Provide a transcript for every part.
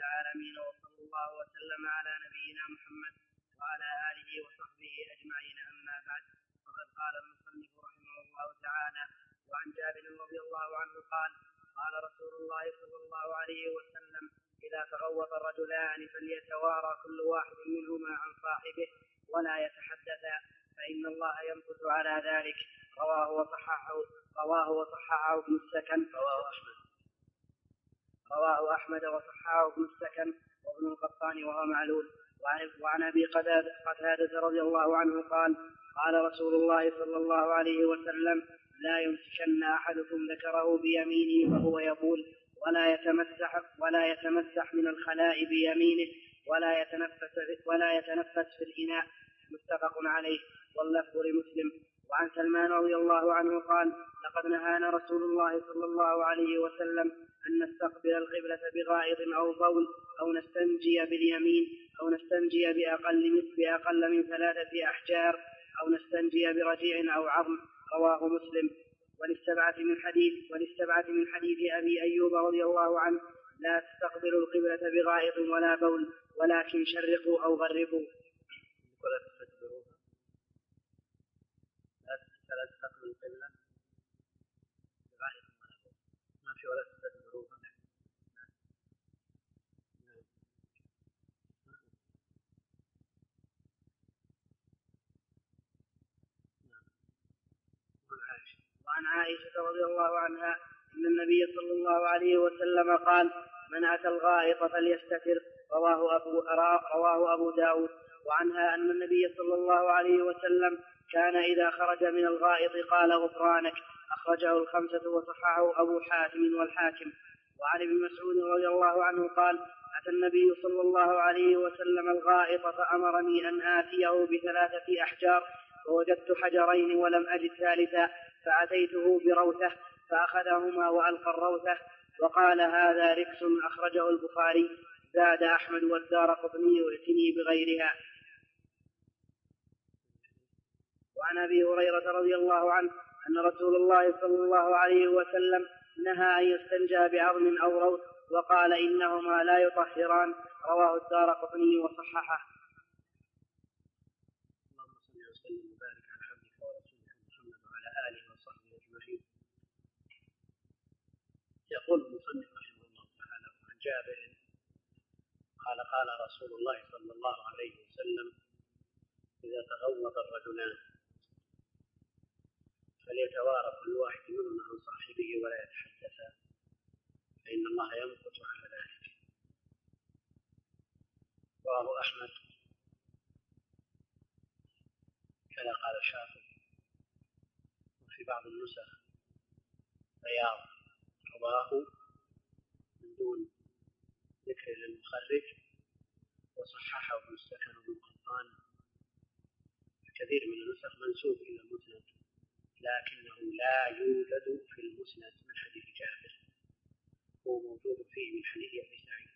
العالمين، وصلى الله وسلم على نبينا محمد وعلى آله وصحبه أجمعين. أما بعد، فقد قال المصنف رحمه الله تعالى: وعن جابر رضي الله عنه قال: قال رسول الله صلى الله عليه وسلم: إذا تغوط الرجلان فليتوارى كل واحد منهما عن صاحبه ولا يتحدثا، فإن الله يمكث على ذلك. رواه وصححه ابن السكن، رواه أحمد وصححه ابن السكن وابن القطان وهو معلول. وعن أبي قتادة رضي الله عنه قال: قال رسول الله صلى الله عليه وسلم: لا يمسكن أحدكم ذكره بيمينه وهو يقول، ولا يتمسح من الخلاء بيمينه، ولا يتنفس في الإناء. متفق عليه، واللفظ لمسلم. وعن سلمان رضي الله عنه قال: لقد نهانا رسول الله صلى الله عليه وسلم أن نستقبل القبلة بغائط أو بول، أو نستنجي باليمين، أو نستنجي بأقل من 3 أحجار، أو نستنجي برجيع أو عظم. رواه مسلم. وللسبعة من حديث أبي أيوب رضي الله عنه: لا تستقبلوا القبلة بغائط ولا بول، ولكن شرقوا أو غربوا. لا تستقبلوا القبلة بغائط ولا بول، ما في ولا تستدبروها. وعن عائشة رضي الله عنها أن النبي صلى الله عليه وسلم قال: من أتى الغائط فليستتر. رواه أبو داود. وعنها أن النبي صلى الله عليه وسلم كان إذا خرج من الغائط قال: غفرانك. أخرجه 5 وصححه أبو حاتم والحاكم. وعن ابن مسعود رضي الله عنه قال: أتى النبي صلى الله عليه وسلم الغائط فأمرني أن آتيه ب3 أحجار، فوجدت حجرين ولم أجد ثالثا، فأتيته بروثة فأخذهما وألقى الروثة وقال: هذا ركس. أخرجه البخاري. زاد أحمد والدارقطني: ائتني بغيرها. وعن أبي هريرة رضي الله عنه أن رسول الله صلى الله عليه وسلم نهى أن يستنجى بعظم أو روث، وقال: إنهما لا يطهران. رواه الدارقطني وصححه. اللهم صل وسلم وبارك على عبدك ورسولك محمد وعلى آله وصحبه أجمعين. يقول المصنف رحمه الله تعالى: عن جابر قال: قال رسول الله صلى الله عليه وسلم: إذا تغوط الرجلان فليتوارى كل واحد منهما عن صاحبه ولا يتحدثا، فإن الله يمكث على ذلك. رواه أحمد كذا قال الشافعي، وفي بعض النسخ بياض. رواه من دون ذكر للمخرج، وصححه ابن السكن وابن القطان. كثير من النسخ منسوب إلى المسند، لكنه لا يوجد في المسند من حديث جابر، هو موجود فيه من حديث أبي سعيد،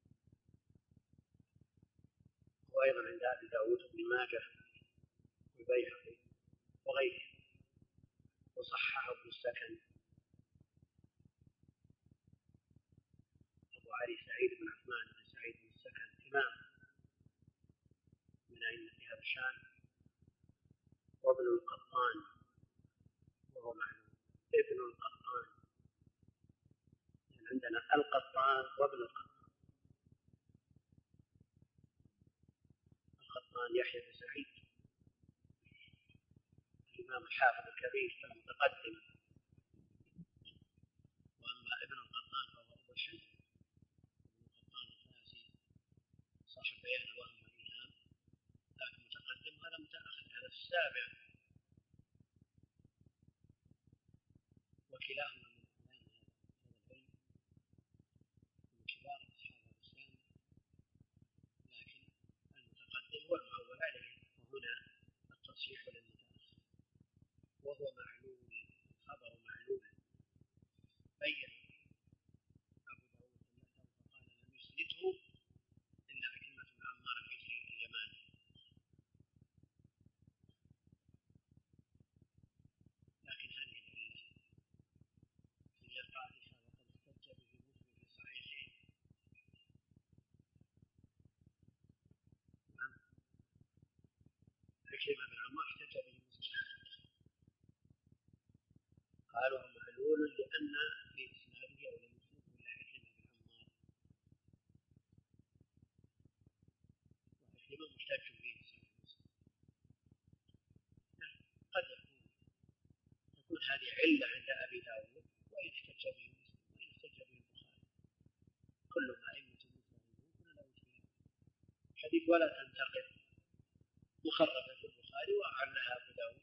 وأيضا عند أبي داود بن ماجه والبيهقي وغيره. وصححه ابن السكن أبو علي سعيد بن عثمان بن سعيد بن السكن، إمام من أئمة هذا الشأن. وابن القطان وهو معلوم، ابن القطان، يعني عندنا القطان وابن القطان. القطان يحيى بن سعيد الإمام الحافظ الكبير المتقدم، وأما ابن القطان فهو أبو الشيخ ابن القطان الفاسي صاحب بيان الوهم والإيهام، لكن متقدم، هذا متأخر، هذا في 7. وكلاهما من أعلام هذا العلم، من كبار أصحاب الإسلام، لكن المتقدم هو المعول عليه، وهنا التصحيح للمتأخر. وهو معلول، الخبر معلول. بين أبو داود سنته فقال: لم يسنده إلا عكرمة بن عمار العجلي اليماني. لكن هذه العلة هي القادحة، وقد احتج به مسلم في صحيحه أن في إسناده أو لم يسند إلا عكرمة بن عمار، وعكرمة محتاج به صحيح مسلم. قد تكون هذه علة عند أبي داود وإن احتج به مسلم وإن احتج به البخاري، كل ما أئمة المسلمين كنا له اجتهاد. حديث ولا تنتقد مخرجة في البخاري وأعلها أبو داود.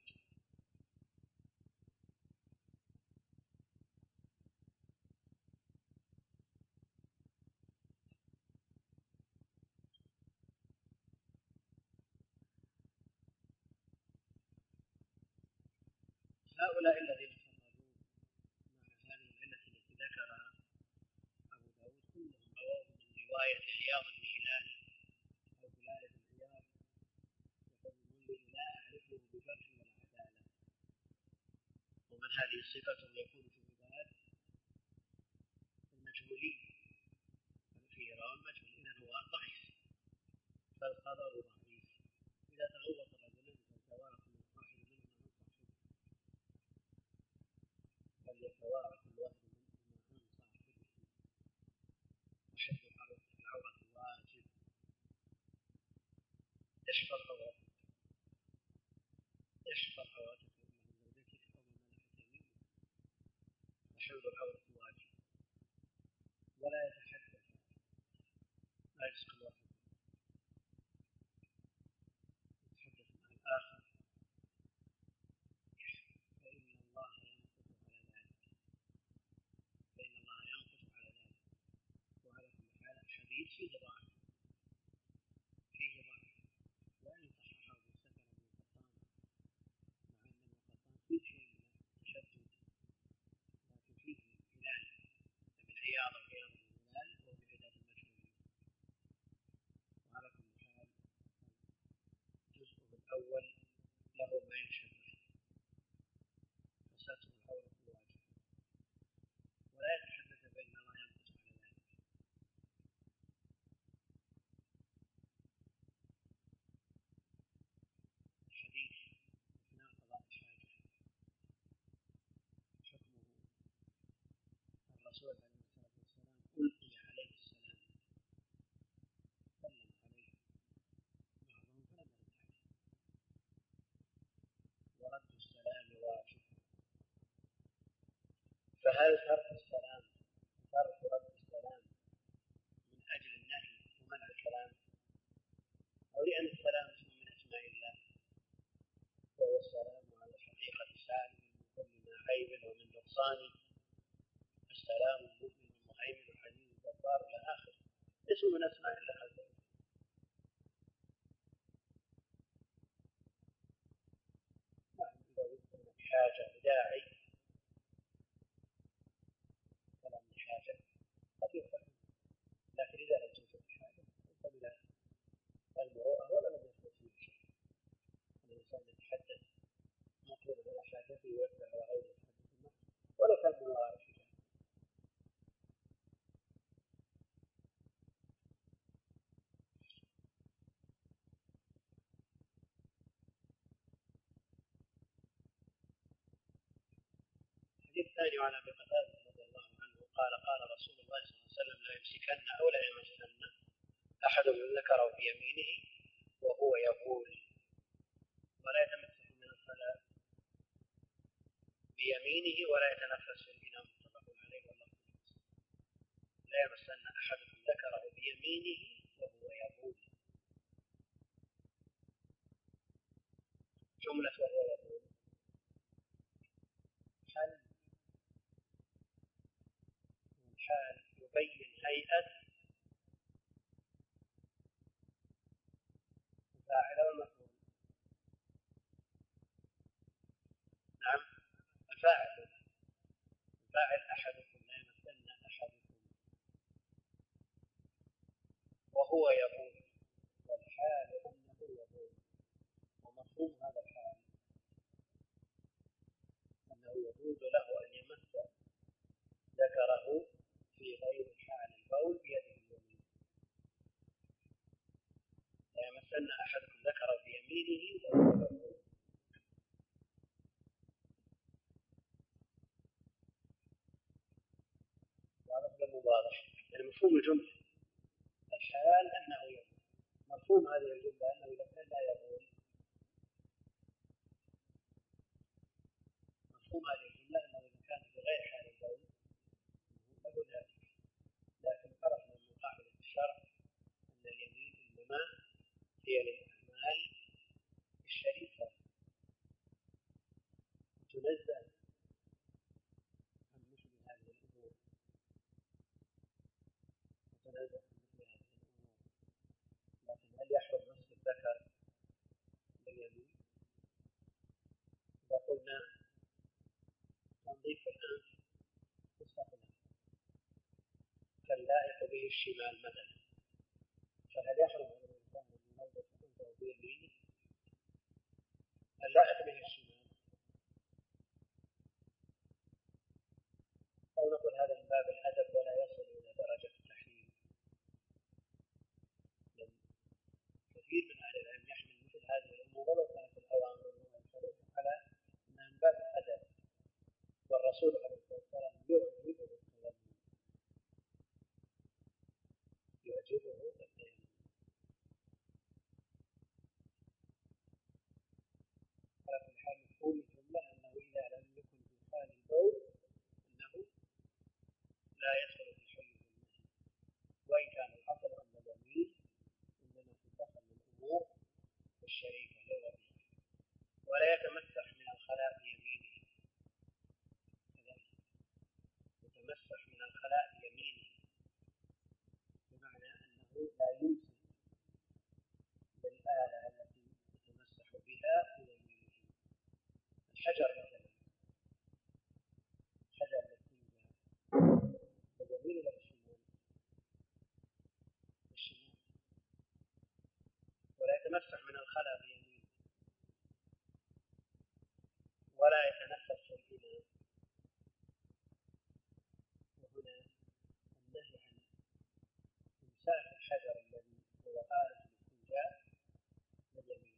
هؤلاء الذين فرقوا مع هذه العلة التي ذكرها أبو داود كلهم رواه من رواية عياض بن هلال أو هلال بن عياض، يقول المنذر لا أعرفه بجرح ولا عدالة. ومن هذه الصفة يكون في العباد المجهولين، فيه راوي مجهول إذا هو ضعيف، فالخبر ضعيف. إذا تغوط رجلين فليتوارى كل واحد منهما عن صاحبه، فليتوارى كل واحد منهما عن صاحبه، وشد العورة واجب. اشفر عورتك، اشفر عورتك إنه زوجتك أو ما ملكت يمينك، وشد العورة واجب. ولا يتحدث، لا يجلس كل واحد يتحدث مع الآخر، فإن الله يمقت على ذلك، فإن الله يمقت على ذلك. وعلى كل حال الحديث فيه ضعف، فيه ضعف، وإن صححه ابن سكر بن قطان، مع أن ابن قطان فيه شيء من التشدد، لكن فيه هلال بن عياض وعياض بن هلال وهو من عدة المجهولين. وعلى كل حال الجزء الأول له ما يشبه، فستر العورة واجب، ولا يتحدث بين الله ينقص على ذلك. الحديث أثناء قضاء الحاجة حكمه الرسول عليه الصلاة والسلام ألقي عليه السلام، سلم عليه بعضهم فلم يرد عليه، ورد السلام واجب. فهل ترك السلام ترك رد السلام من أجل النهي ومنع الكلام، أو لأن السلام اسم من أسماء الله، وهو السلام على الحقيقة سالم من كل ما عيب ومن نقصان، السلام المؤمن المهيمن الحليم الجبار إلى آخره، اسم من أسماء الله عز وجل. نعم إذا وجدت حاجة وداعي كلام الحاجة قد يفهم، لكن إذا لم توجد الحاجة فبلا المروءة ولا لم يثبت فيه شيء. الإنسان يتحدث مطلوب على حاجته ويقبل على غير الحديث معه ولو كان من وراء الحجاب. الحديث الثاني عن أبي قتادة رضي الله عنه قال قال رسول الله صلى الله عليه وسلم لا يمسكن أو لا يمسن أحدكم ذكره بيمينه وهو يبول، ولا يتمسح من الصلاة بيمينه ولا يتنفس في الإناء، متفق عليه واللفظ لمسلم. لا يمسن أحدكم ذكره بيمينه وهو يبول، جملة وهو يبول حال يبين هيئة الفاعل والمفعول. نعم الفاعل أحدكم لا يمسن أحدكم وهو يبول، والحال أنه يبول، ومفهوم هذا الحال أنه يجوز له أن يمس ذكره في غير حال البول بيده اليمين. لا يمسن أحدكم ذكره بيمينه وهو يبول. واضح. يعني مفهوم الجملة الحال أنه يقول، مفهوم هذه الجملة أنه إذا كان لا يقول، مفهوم هذه الجملة أنه إذا كان في غير حال القول له ذلك. لكن عرفنا من قاعدة الشرع أن اليمين إنما هي للأعمال الشريفة تنزه عن مثل هذه الأمور، لكن هل يحرم نصف الذكر باليمين؟ إذا قلنا تنظيف الأنف مستقبلا كاللائق به الشمال مثلا، فهل يحرم على الإنسان أن ينظف أنفه بيمينه؟ اللائق به الشمال، أو نقول هذا من باب الأدب ولا يصل إلى درجة التحريم. كثير من أهل العلم يحمل مثل هذه الأمور ولو كانت الأوامر والمنكرات على أنها من باب الأدب، والرسول عليه الصلاة والسلام يعجبه التيمم، على كل حال مفهوم الجملة أنه إذا لم يكن في حال البول أنه لا يدخل في حل النهي، وإن كان الأصل أن اليمين إنما تدخل الأمور الشريفة للوظيفة، ولا يتمسح من الخلاء بيمينه، يتمسح من الخلاء بيمينه بمعنى أنه لا يمسك بالآلة التي يتمسح بها بيمينه. الحجر مثلا، حجر الاستنجاء باليمين ولا بالشمال؟ بالشمال، ولا يتمسح من الخلاء بيمينه، ولا يتنفس في الإناء. وهنا النهي عن إمساك الحجر الذي هو آلة الاستنجاء باليمين.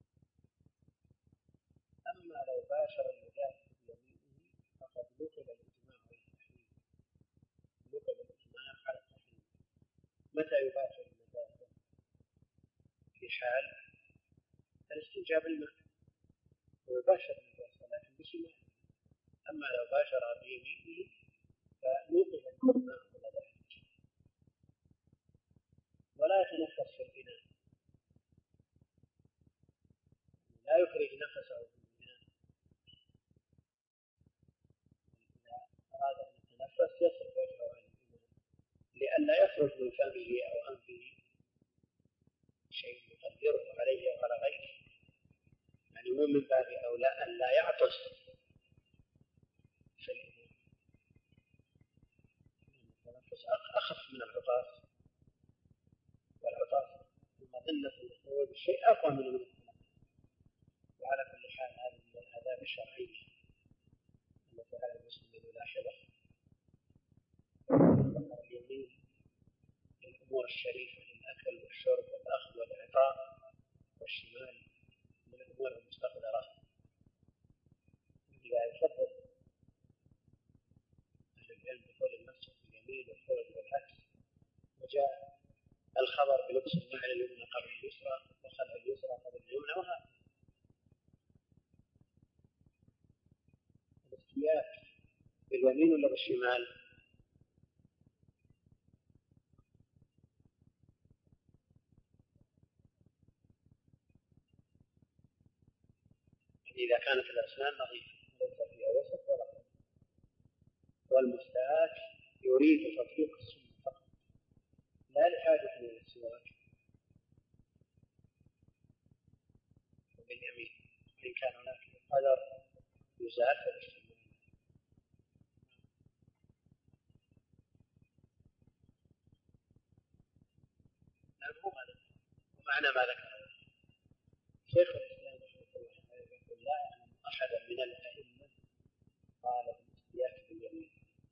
أما لو باشر النجاسة بيمينه فقد نقل الإجماع على التحريم، نقل الإجماع على التحريم. متى يباشر النجاسة؟ في حال الاستنجاء بالماء ويباشر النجاسة لكن بشماله. أما لو باشر بيمينه فنقل الإجماع على ذلك. ولا يتنفس في الإناء، لا يخرج نفسه في الإناء، إذا أراد أن يتنفس يصرف وجهه عن الإناء لئلا يخرج من فمه أو أنفه شيء يقدره عليه أو على غيره. يعني مو من باب أولى أن لا يعطس في الإناء، التنفس أخف من العطاس، والعطاس بمظنة الخروج شيء أقوى من التنفس. وعلى كل حال هذه من الآداب الشرعية التي على المسلم أن يلاحظها. اليمين للأمور الشريفة للأكل والشرب والأخذ والإعطاء، والشمال من الأمور المستقدرة. إذا يفضل أهل العلم دخول المسجد باليمين والخروج بالعكس، وجاء الخبر بلبس النعل اليمنى قبل اليسرى وخلع اليسرى قبل اليمنى، وهذا الاستياء باليمين ولا بالشمال؟ إذا كانت الأسنان نظيفة ليس فيها وسط ولا خلع، والمستاك يريد تطبيق السنة فقط لا لحاجة إلى السواك باليمين، إن كان هناك قدر يزال فالاستعمال. نعم، هو هذا ومعنى ما ذكر شيخ الإسلام رحمه الله يقول لا أعلم أحدا من الأئمة قال بالاستياك باليمين،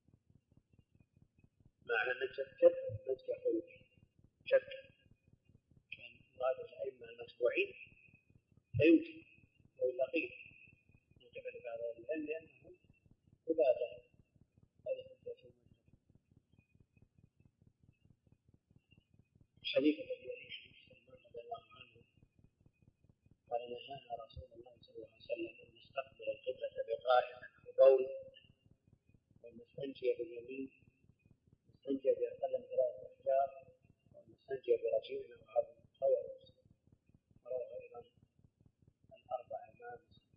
معنى أن جد يقول جد كان مراد الأئمة المتبوعين فيمكن وإلا قيل من قبل بعض العلم لأنه عبادة هذه حجة المذهب. الحديث الذي يليه حديث سلمان رضي الله عنه قال نهانا رسول الله صلى الله عليه وسلم أن نستقبل القبلة بقائم أو بول والمستنجي باليمين المستنجي بأقل من 3 أحجار والمستنجي برجيم أو عظم رواه مسلم ورواه أيضا الأربعة إمام مسلم.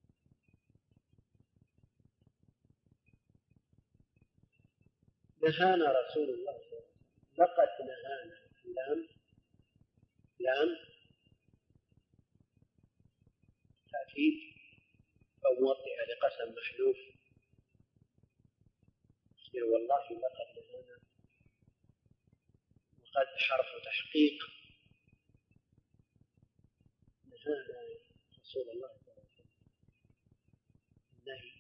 نهانا رسول الله صلى الله عليه وسلم لقد نهانا لام تأكيد أو موطئة لقسم محذوف والله لقد نهانا وقد حرف تحقيق نهانا رسول الله صلى الله عليه وسلم النهي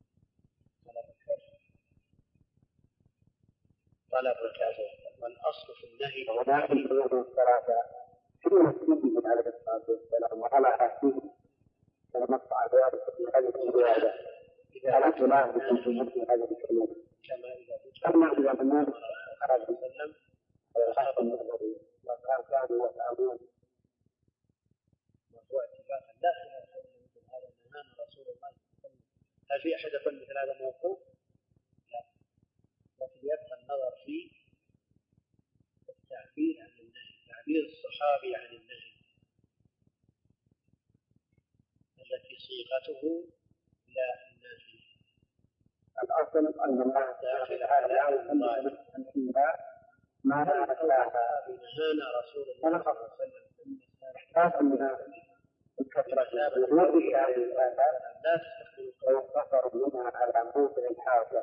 طلب الكافر والأصل في النهي ولكن يقول الصلاة في مسجده عليه الصلاة والسلام وعلى عهده كما نص ذلك في هذه الرواية فلا تلاحظ في مثل هذه الكلمة كما إذا إذا النبي صلى الله عليه وسلم وخاف النبي وقال كانوا يفعلون موضوع اتفاقا لا خلاف مثل هذا نهانا رسول الله صلى الله عليه وسلم. هل في أحد يقول مثل هذا موقوف؟ لا، لكن يبقى النظر في التعبير عن النهي، تعبير الصحابي عن النهي التي صيغته لا النهي. الأصل أن الله داخل على الظاهر ما أتلاها نهانا رسول الله صلى الله عليه وسلم احتاج منها الكثرة ويرد هذه الآثار لا تستخدم ويقتصر منها على موضع الحاجة.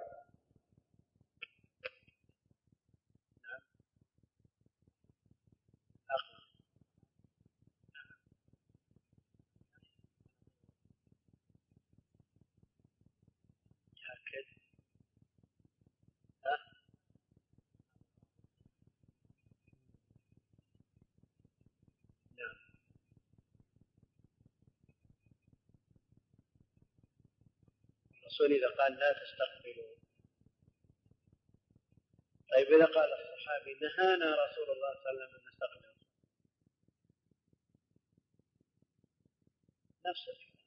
الرسول إذا قال لا تستقبلوا، طيب إذا قال الصحابي نهانا رسول الله صلى الله عليه وسلم أن نستقبل نفس الكلام.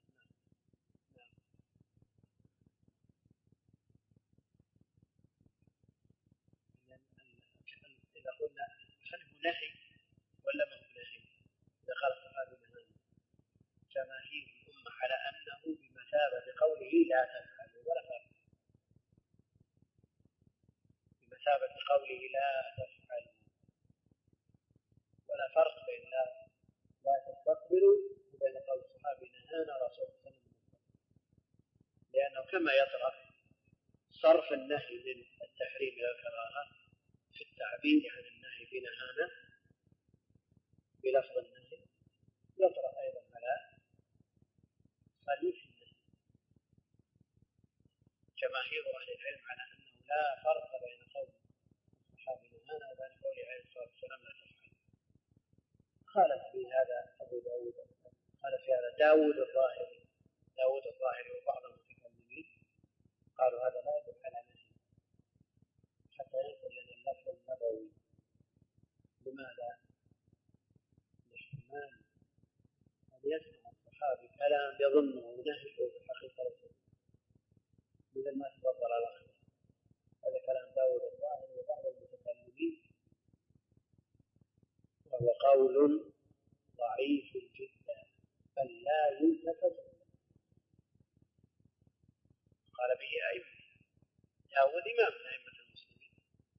إذا قلنا هل هو نهي ولا ما هو نهي؟ إذا قال الصحابي نهانا جماهير الأمة على أنه بمثابة قوله لا تفعلوا ولا فرق، بمثابة قوله لا تفعلوا ولا فرق بين لا تستقبلوا وبين قول الصحابي نهانا رسول الله صلى الله عليه وسلم، لأنه كما يطرح صرف النهي من التحريم إلى الكراهة في التعبير عن النهي بنهانا بلفظ النهي يطرح أيضا على صريح النهي. جماهير أهل العلم على أنه لا فرق بين قول الصحابي نهانا وبين قول عليه الصلاة والسلام لا تفعل. خالف في هذا أبو داود، خالف في هذا داود الظاهري وبعض المتكلمين قالوا هذا لا يدل على نهي حتى ينقل لنا اللفظ النبوي. لماذا؟ لاحتمال أن يسمع الصحابي كلام يظنه نهي وفي الحقيقة ليس مثل ما تفضل الأخ. هذا كلام داود الظاهري وبعض المتكلمين وهو قول ضعيف جدا بل لا يلتفت قال به أئمة. داود إمام من أئمة المسلمين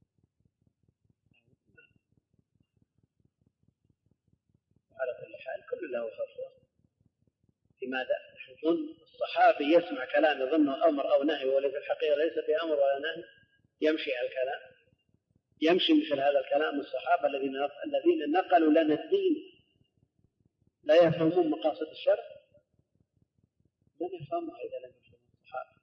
وعلى كل حال كل له فتوى. لماذا؟ يظن الصحابي يسمع كلام يظنه أمر أو نهي وليس الحقيقة ليس بأمر ولا نهي، يمشي على الكلام، يمشي مثل هذا الكلام الصحابة الذين نقلوا لنا الدين لا يفهمون مقاصد الشرع، من يفهمها إذا لم يفهم الصحابة؟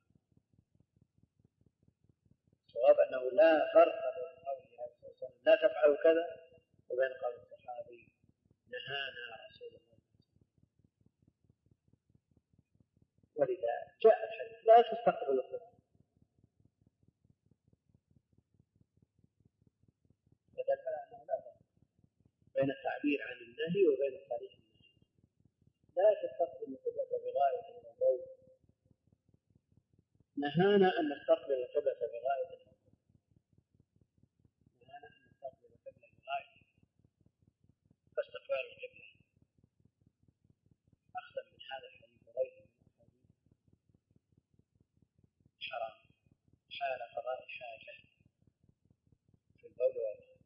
الصواب أنه لا فرق بين قوله عليه الصلاة والسلام لا تفعلوا كذا وبين قول الصحابي نهانا رسول الله. ولذا جاء الحديث لا تستقبل القبلة، فدل على أنه لا فرق بين التعبير عن النهي وبين صريح النهي. لا تستقبل القبلة بغاية من الضوء، نهانا أن نستقبل القبلة بغاية من الضوء، نهانا أن نستقبل القبلة بغاية، فاستقبال القبلة أخذا من هذا الحديث وغيره من الأحاديث حرام حال قضاء الحاجة في البول والغائط.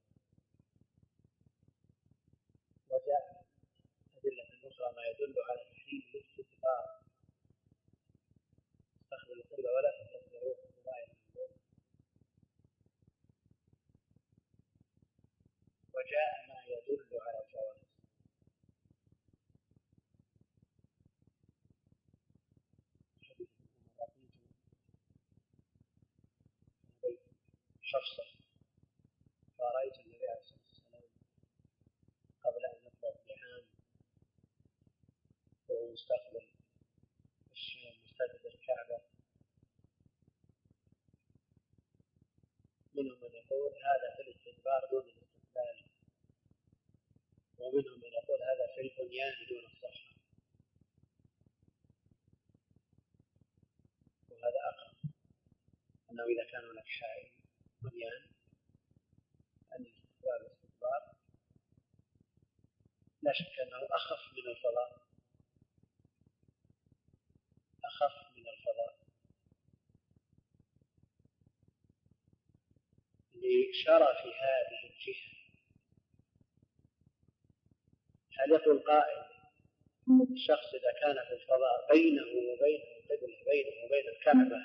وجاء أدلة أخرى ما يدل على تحريم الاستدبار، استقبل القبلة ولا تستقبلوه بغاية من الضوء. وجاء ما يدل على الجواز، شخصا فرأيت النبي عليه الصلاة والسلام قبل أن يطلب بعام وهو مستقبل الشام مستقبل الكعبة. منهم من يقول هذا في الاستدبار دون الاستقبال، ومنهم من يقول هذا في البنيان دون الصحة، وهذا أقرب أنه إذا كان هناك شاعر بنيان أن الاستقبال والاستدبار لا شك أنه أخف من الفضاء، أخف من الفضاء لشرف هذه الجهة. هل يقول قائل الشخص إذا كان في الفضاء بينه وبين القبلة بينه وبين الكعبة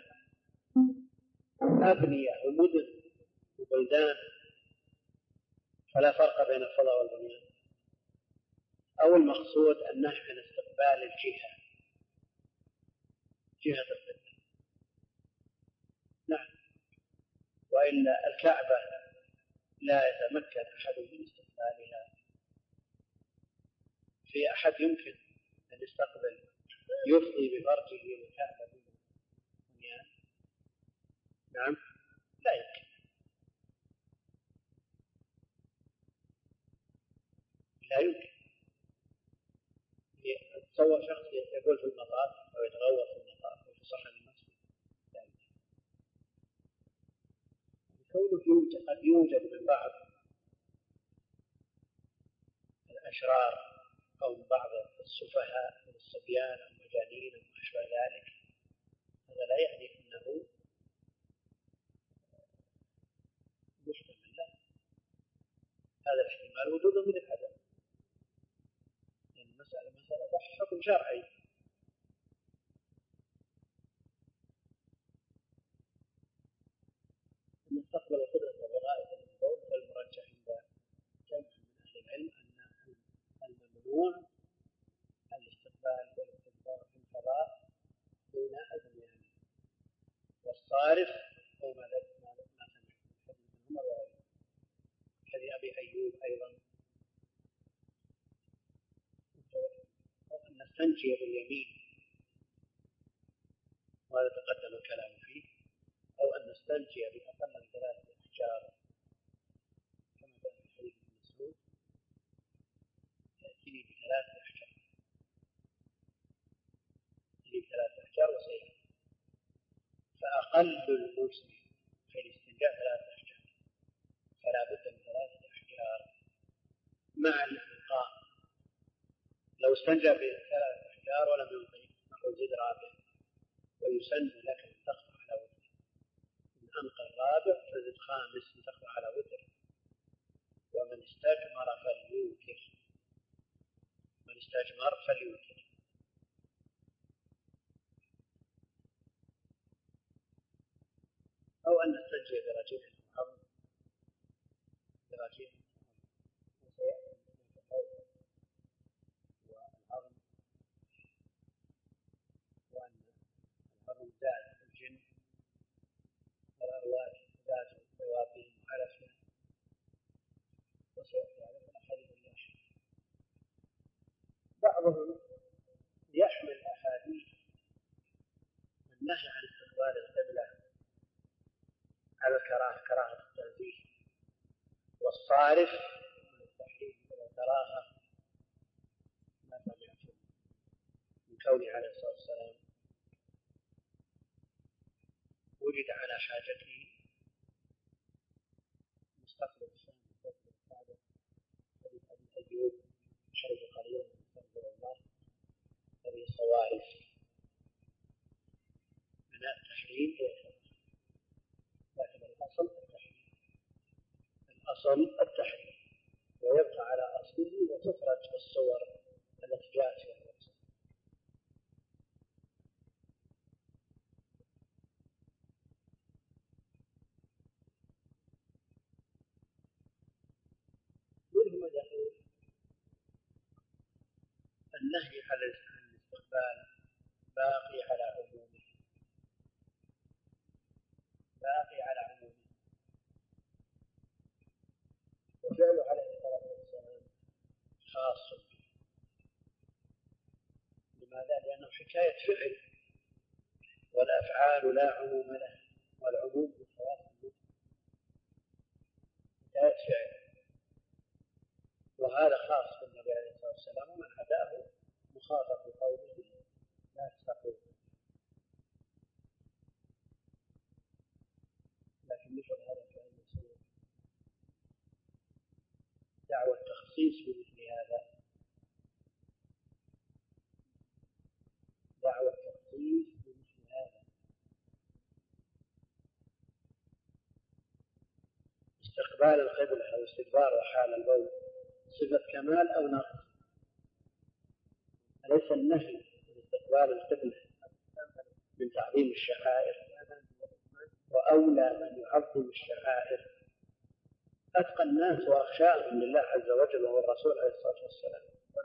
أبنية ومدن وبلدان فلا فرق بين الفضاء والبنيان؟ أو المقصود النهي عن استقبال الجهة، جهة القبلة؟ نعم، وإلا الكعبة لا يتمكن أحد من استقبالها. في أحد يمكن أن يستقبل يفضي بفرجه إلى الكعبة بالبنيان؟ نعم، لا يمكن، لا يمكن. تصور شخص يقول في المطار أو يتغوط في المطار أو في صحن المسجد، لا يمكن. كونه قد يوجد من بعض الأشرار أو من بعض السفهاء من الصبيان أو المجانين أو ما أشبه ذلك، هذا لا يعني أنه محتمل له، هذا الاحتمال وجوده من العدم، لأن المسألة مسألة حكم شرعي. أن نستقبل القدرة بغاية البول، فالمرجح عند جمع من أهل العلم أن الممنوع الاستقبال والاستدبار في الفضاء دون أذن، والصارف هو ما سمعت من حديث عمر وغيره، حديث أبي أيوب أيضا، أو أن نستنجي باليمين وهذا تقدم الكلام فيه، أو أن نستنجي بأقل من 3 أحجار كما جاء في حديث ابن مسعود يأتيني ب3 أحجار، يأتيني ب3 أحجار وسيئة، فأقل المسلم في الاستنجاء 3 أحجار، فلا بد من 3 أحجار مع الإلقاء. لو استنجى ب3 أحجار ولم يلقي نقول زد رابع، ويسن لك أن تقطع على وتر، إن ألقى الرابع فزد خامس تقطع على وتر. ومن استجمر فليوتر، من استجمر فليوتر. أو أن نستنجي برجيع الحظ، برجيع وسيأتي الحوض والعظم، وأن العظم ذات الجن والأرواح ذات دوابهم وحلفها، وسيأتي على الأحاديث الأخرى. بعضهم يحمل أحاديث النهي عن استقبال القبلة على الكراهة، كراهة التنزيه، والصارف من التحريم إلى كراهة ما سمعت من كونه عليه الصلاة والسلام وجد على حاجته مستقبل الشام مستقبل الكعبة. حديث أبي أيوب شرب قليلا مستقبل الله هذه صوارف من التحريم، لكن الأصل التحريم ويبقى على أصله وتخرج الصور التي جاءت في الرسول. منهم يقول النهي عن الاستقبال باقي على عمومه، وفعله عليه الصلاة والسلام خاص به. لماذا؟ لأنه حكاية فعل، والأفعال لا عموم لها، والعموم بالخواص حكاية فعل، وهذا خاص بالنبي عليه الصلاة والسلام، ومن عداه مخاطب بقوله لا تستقيم. لكن مثل هذا الفعل يصير دعوة تخصيص بمثل هذا، دعوة تخصيص بمثل هذا. استقبال القبلة أو استدبارها حال البول صفة كمال أو نقص؟ أليس النهي عن استقبال القبلة من تعظيم الشعائر؟ وأولى من يعظم الشعائر أتقى الناس وأخشاهم لله عز وجل وهو الرسول عليه الصلاة والسلام.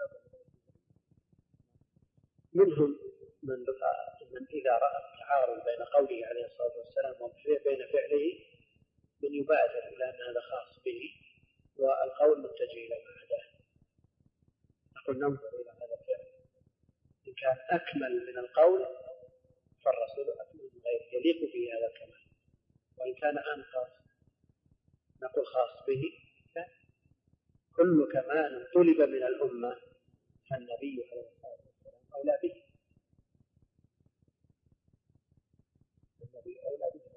منهم من إذا رأى التعارض بين قوله عليه الصلاة والسلام وبين فعله من يبادر إلى أن هذا خاص به والقول متجه إلى ما عداه. نقول ننظر إلى هذا الفعل، إن كان أكمل من القول فالرسول أكمل من غيره يليق به هذا الكمال، وإن كان أنقص نقول خاص به. كل كمال طلب من الأمة فالنبي عليه الصلاة والسلام أولى به، النبي أولى به.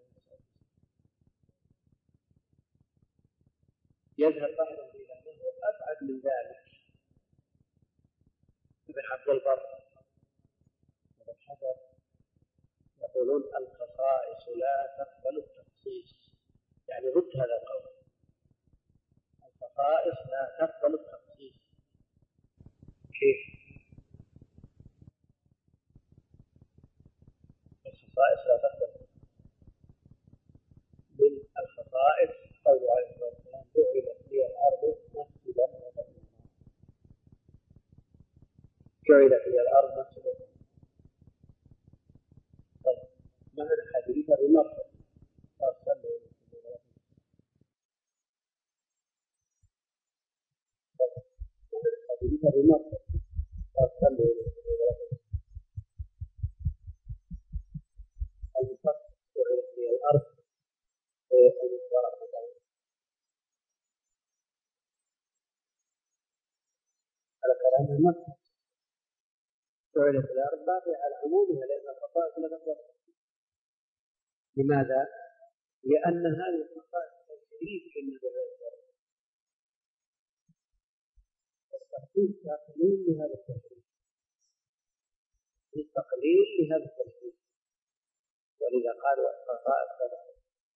يذهب بعضهم إلى أنه أبعد من ذلك. ابن عبد البر وابن حجر يقولون الخصائص لا تقبل التخصيص، يعني ضد هذا القول. الخصائص لا تقبل التخصيص. كيف؟ الخصائص لا تقبل. من الخصائص قول عليه الصلاة والسلام جعلت لي الأرض مسجدا وطهورا. جعلت لي الأرض مسجدا. طيب معنى حديث بمرة فصلوا حديث بمرة فصلوا الفرق جعلت لي الأرض على كلام المسجد. جعلت الأرض باقية على عمومها لأن الخصائص لا تقبل. لماذا؟ لأن هذه الخصائص تشريف للنبي عليه الصلاة والسلام، التخصيص تقليل لهذا التشريف، التقليل لهذا التشريف، ولذا قالوا الخصائص تقبل.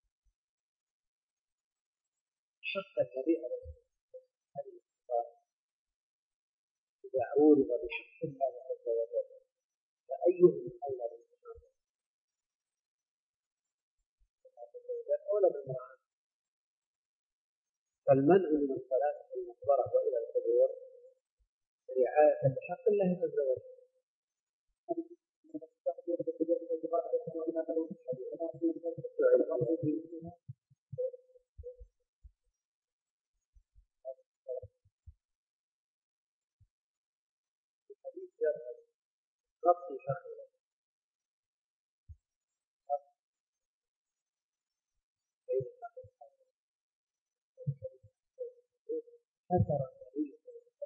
شق النبي عليه الصلاة والسلام هذه الخصائص إذا عورض بحق الله عز وجل فأيهم أولى بالمعنى أولى بالمعنى. فالمنع من الصلاة في المقبرة وإلى القبور رعاية لحق الله عز وجل. غطي فخذه حسر النبي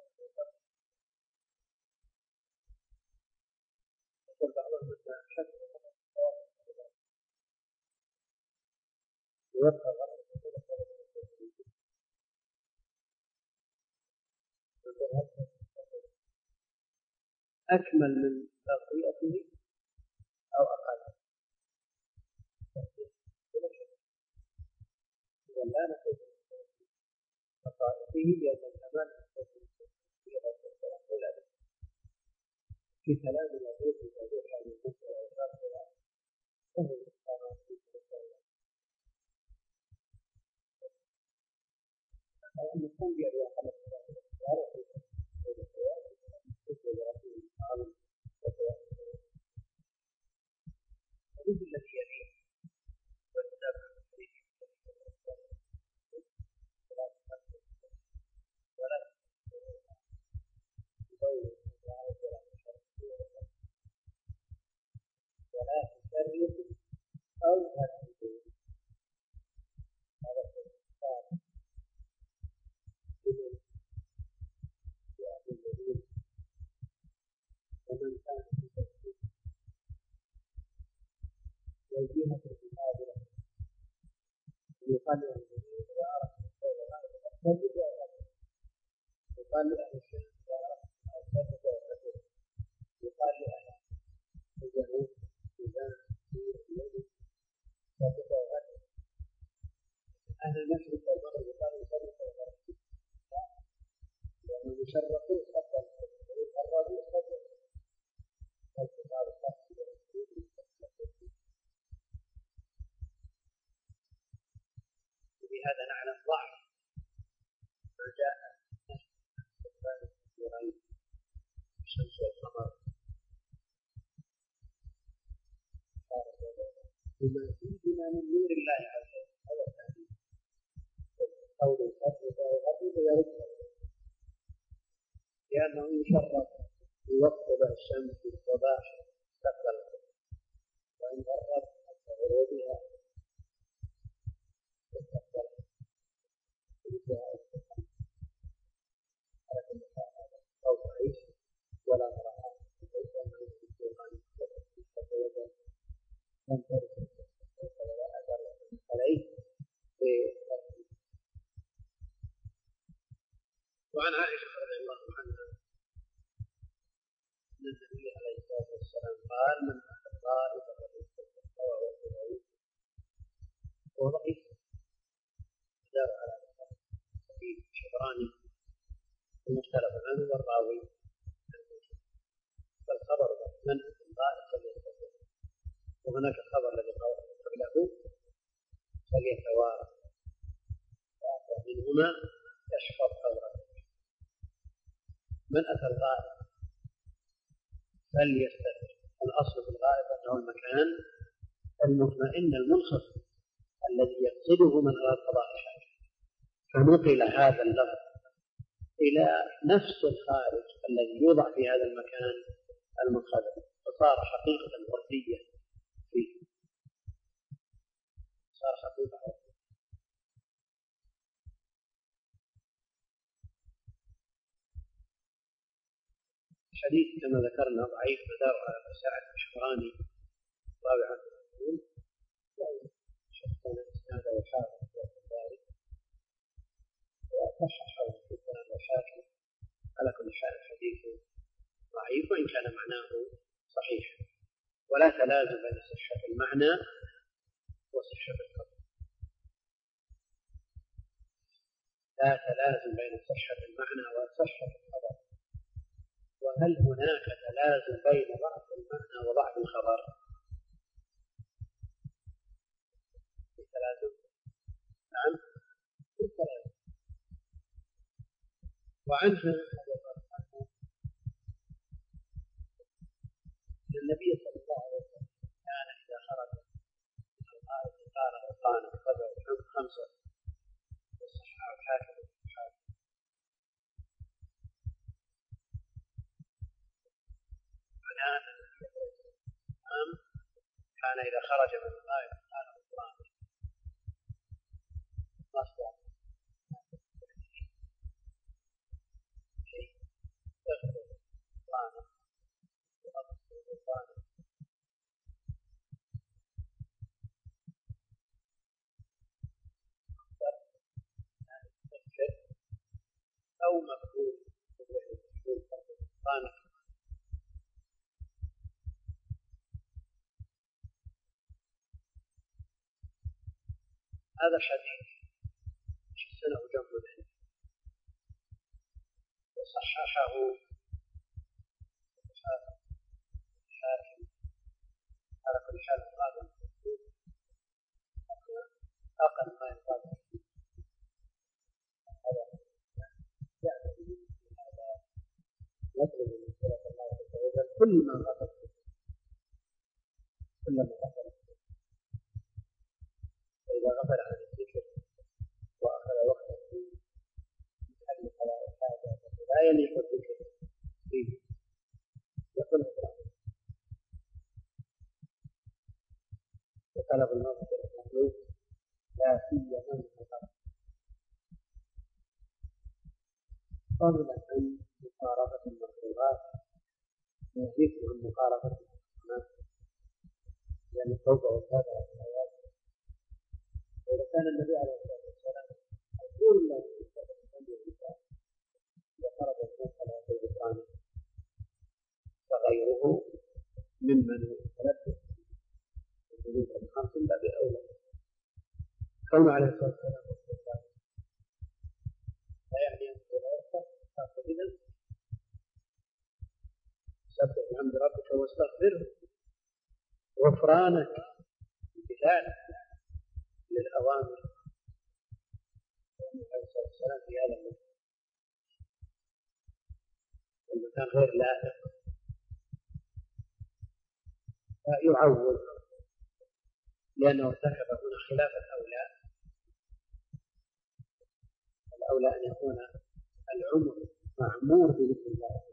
أكمل من تغطيته أو أقل. لا نقول خصائصه لأن الكمال في كلام الوضوء في موضوع هذه المسألة والآخرة فهو الإخبار في أن يكون بأدوات خلق الذي يليه والسابع ولا ولا تشرف أو تشرف هذا الإخبار ومن كان في تشريف والجهة المقابلة يقال له إذا أردت القول غير الأكتب يقال لأهل الشيخ إذا أردت الأكتب يقال لأهل الجنوب إذا يريد صدق وغير أهل المشرق والمغرب يقال يشرق والغرب لأنه يشرقون أفضل ويقربون أفضل والكتاب الشخصي وبهذا نعلم ضعف ما جاء الشمس والقمر بما فيهما من نور الله عز وجل هذا التعليم قول الفتح والغرب يرد لأنه يشرف في وقت الشمس في الصباح استقبل وإن غرب حتى غروبها استقبل أو تعيش ولا نراها ليس أنه في القرآن لم ترسل ولا أثر عليه. وعن عائشة رضي الله عنها أن النبي عليه الصلاة والسلام قال من أحب طائفة فهو وهو ضعيف دار على سبيل الشبراني المختلف عنه والراوي فالخبر من أحب طائفة فليستطيع وهناك الخبر الذي قبله فليتوارى منهما يشفط عورته من أتى الغائب فليستتر. الأصل في الغائب أنه المكان المطمئن المنخفض الذي يقصده من أراد قضاء الحاجة فنقل هذا اللفظ إلى نفس الخارج الذي يوضع في هذا المكان المنخفض فصار حقيقة وردية فيه صار حقيقة وردية. الحديث كما ذكرنا ضعيف مدار على مساعد الشبراني رابعا شخصنا إسناده وحافظ ذلك وصححه في كلام الحاكم. على كل حال الحديث ضعيف وإن كان معناه صحيح ولا تلازم بين صحة المعنى وصحة الخبر لا تلازم بين صحة المعنى وصحة الخبر. وهل هناك تلازم بين ضعف المعنى وضعف الخبر؟ في تلازم؟ نعم في تلازم. وعنه أن النبي صلى الله عليه وسلم كان إذا خرج من الغائط قال وقال قدر خمسة وصححه الحاكم كان إذا خرج من الغائط قال القرآن مصدر شيء يغفر القرآن وأبصر القرآن أو مقبول القرآن هذا الحديث حسنه جمع العلم وصححه الحاكم. على كل حال هذا أقل ما يقال هذا يعني هذا يطلب من الله عز وجل كل ما غفر فإذا غفل عن الذكر وأخذ وقتا في حل قضاء الحاجة لا يليق الذكر فيه يقول وطلب المغفرة المطلوب لا سيما من الغفر فضلا عن مقاربة المخلوقات ويهيك عن مقاربة المحكمات لأن التوبة والتابعة في الآيات. وإذا كان النبي عليه الصلاة والسلام يقول الله وخرج الناس على الغفران فغيره ممن يتلبس بالذنوب الخمس لا بأولى. قال عليه الصلاة والسلام لا يعني أن تغفر فإذا سبح بحمد ربك واستغفره. غفرانك امتثالك للأوامر عليه الصلاة والسلام في هذا المكان غير لائق يعوض لأنه ارتكب هنا خلاف الأولى أن يكون العمر معمور بذكر الله.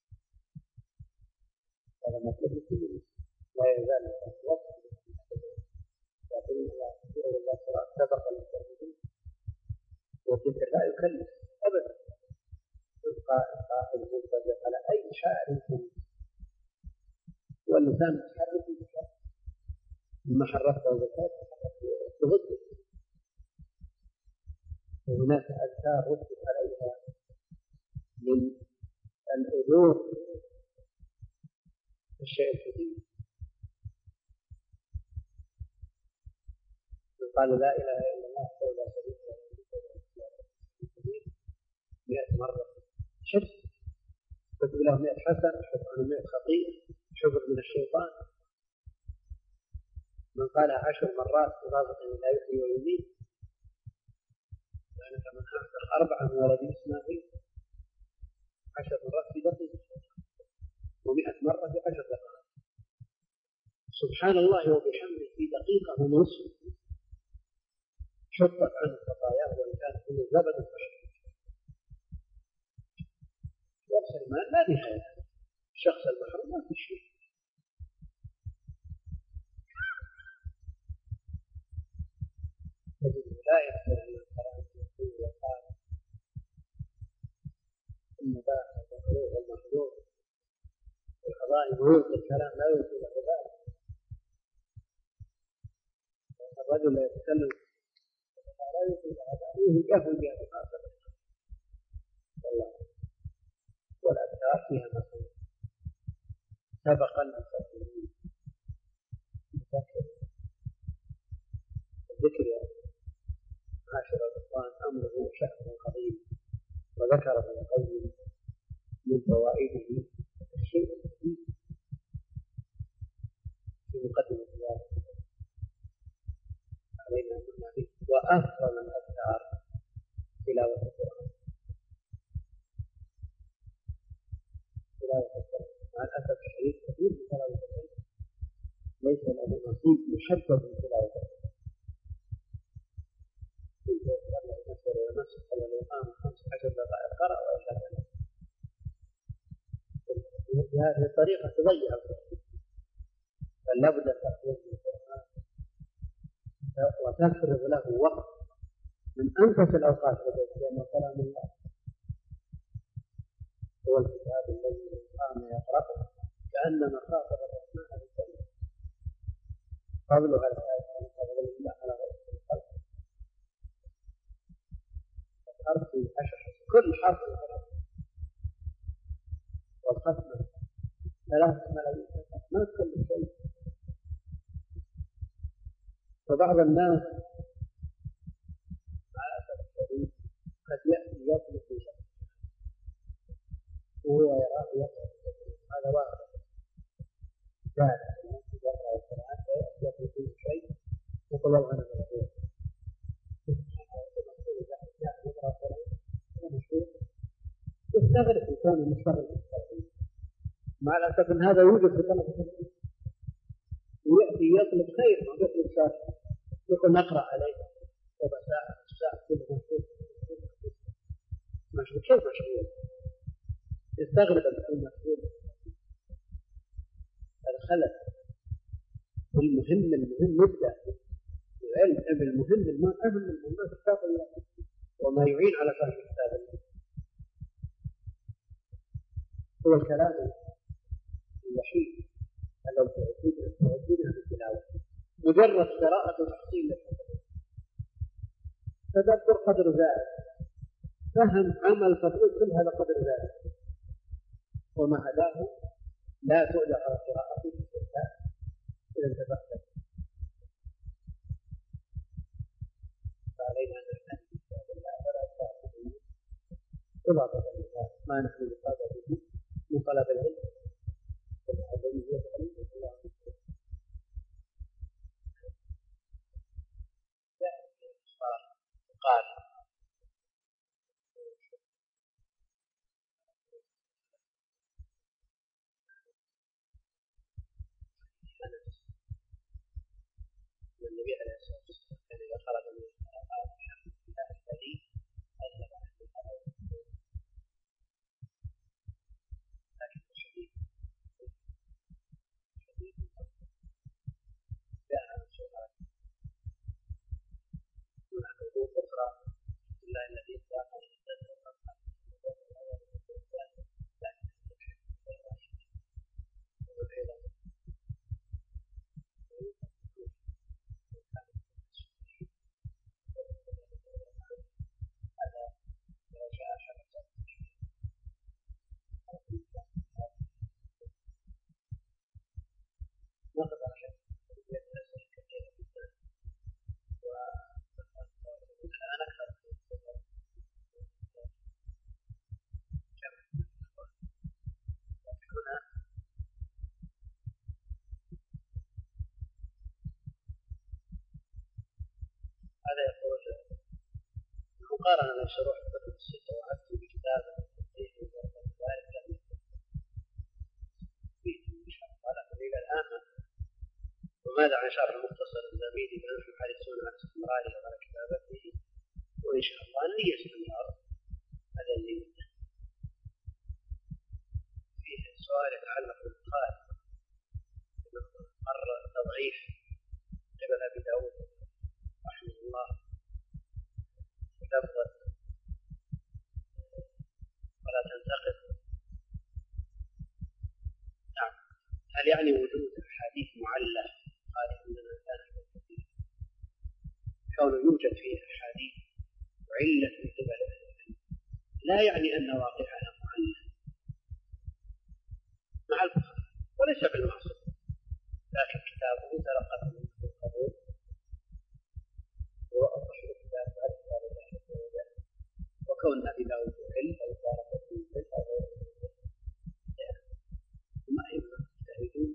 هذا مطلوب لكل لا يزال الوقت لكن إذا سبق المسلمين والذكر لا يكلف أبدا إلقاء المنفذ على أي شاعر واللسان متحرك بذكر لما حركت الزكاة تغذي. وهناك أذكار رتب عليها من الأجور الشيء الكثير. قال لا إله إلا الله ولا شريك له 100 مرة شرك كتب له 100 حسنة حفظ عنه 100 خطيئة حفظ من الشيطان. من قالها 10 مرات إضافة لا يحيي ويميت يعني كمن أحسن 4 من ولد إسماعيل 10 مرات في دقيقة و100 مرة في 10 دقائق. سبحان الله وبحمده في دقيقة ونصف شطت عنه خطاياه وإن كان كل زبد فشل. ورث المال لا نهاية. الشخص المحروم ما في شيء. تجد لا يحصل من الكلام المسلم وقال المباح والمكروه والمحظور القضاء يوجد الكلام لا يوجد العبادة. الرجل لا يتكلم لا يوجد العبادة يهجه بها بخاطر والله. والأذكار فيها مثلا سبق المسلمين الذكر عاشر الإخوان أمره شأن قضيب وذكر ابن القيم من فوائده الشيء الجديد في مقدمة ذلك علينا أن نعرف. وأفضل الأذكار تلاوة القرآن. مع الأسف الشديد كثير من تلاوة القرآن ليس له نصيب محدد من تلاوة القرآن. مثل الإمام 15 دقائق قرأ وإلا ذلك. بهذه الطريقة تضيع القرآن. فلا بد تأخذ القرآن وتفرغ له وقت من أنفس الأوقات لديك لأن كلام الله هو الكتاب الذي قام يقرأه كأنما خاطب الرحمن بالكلمة قبلها الآية أن تغلب الله على غير الخلق. الحرف 10 كل حرف القرآن والختمة 3 ملايين ما كل شيء. وبعض الناس يطلب في شخص وهو يراه يقرأ هذا واحد كان يقرأ القرآن يطلب فيه شيء يقول والله أنا مشهور يستغرب الإنسان المشتغل بالتعليم مع الأسف أن هذا يوجد في طلبة العلم ويأتي يطلب خير ما يطلب شر يقول نقرأ عليه ربع ساعة نصف ساعة كل مشغول كيف مشغول يستغرب أن يكون مشغول هذا خلل المهم يبدأ العلم المهم المهمات كتاب الله وما يعين على فهم كتاب الله هو الكلام الوحيد الذي تعودنا بالتلاوة مجرد قراءة وتحصيل للحفظ تدبر قدر ذلك فهم عمل تطبيق كل هذا قدر ذلك ومع ذلك لا تؤجر على قراءته إذا انتبهت فعلينا أن نحتاج كتاب الله ولا تعرف إضافة الإنسان ما نحن بقدره من طلب العلم قال النبي عليه الصلاة والسلام كان إذا خرج من الصلاة الحمد لله الذي أذهب عن الحلاوة لكن شديد جاء سؤال من حدود أخرى الله الذي ذاق هذا يقول المقارنة بين شروح الكتب الستة وعدت بكتاب التصحيح وذلك إلى الآن وماذا عن شرح المختصر الزبيدي بأنف الحارسون عن استمراره على كتابته وإن شاء الله النية استمرار هذا النية فيه سؤال يتعلق بالبخاري مر تضعيف قبل أبي داود رحمه الله لفظة ولا تنتقد نعم هل يعني وجود حديث معلق قال إننا كان كثير كونه يوجد فيه أحاديث وعلة من قبل العلم لا يعني أن واقعها معلق مع البخاري وليس بالمعصوم لكن كتابه تلقى منه القبول وأصح الكتاب على كتاب الله عز وجل وكون أبي داود علم أو تارك فيه علم أو غير ثم أيضا مجتهدون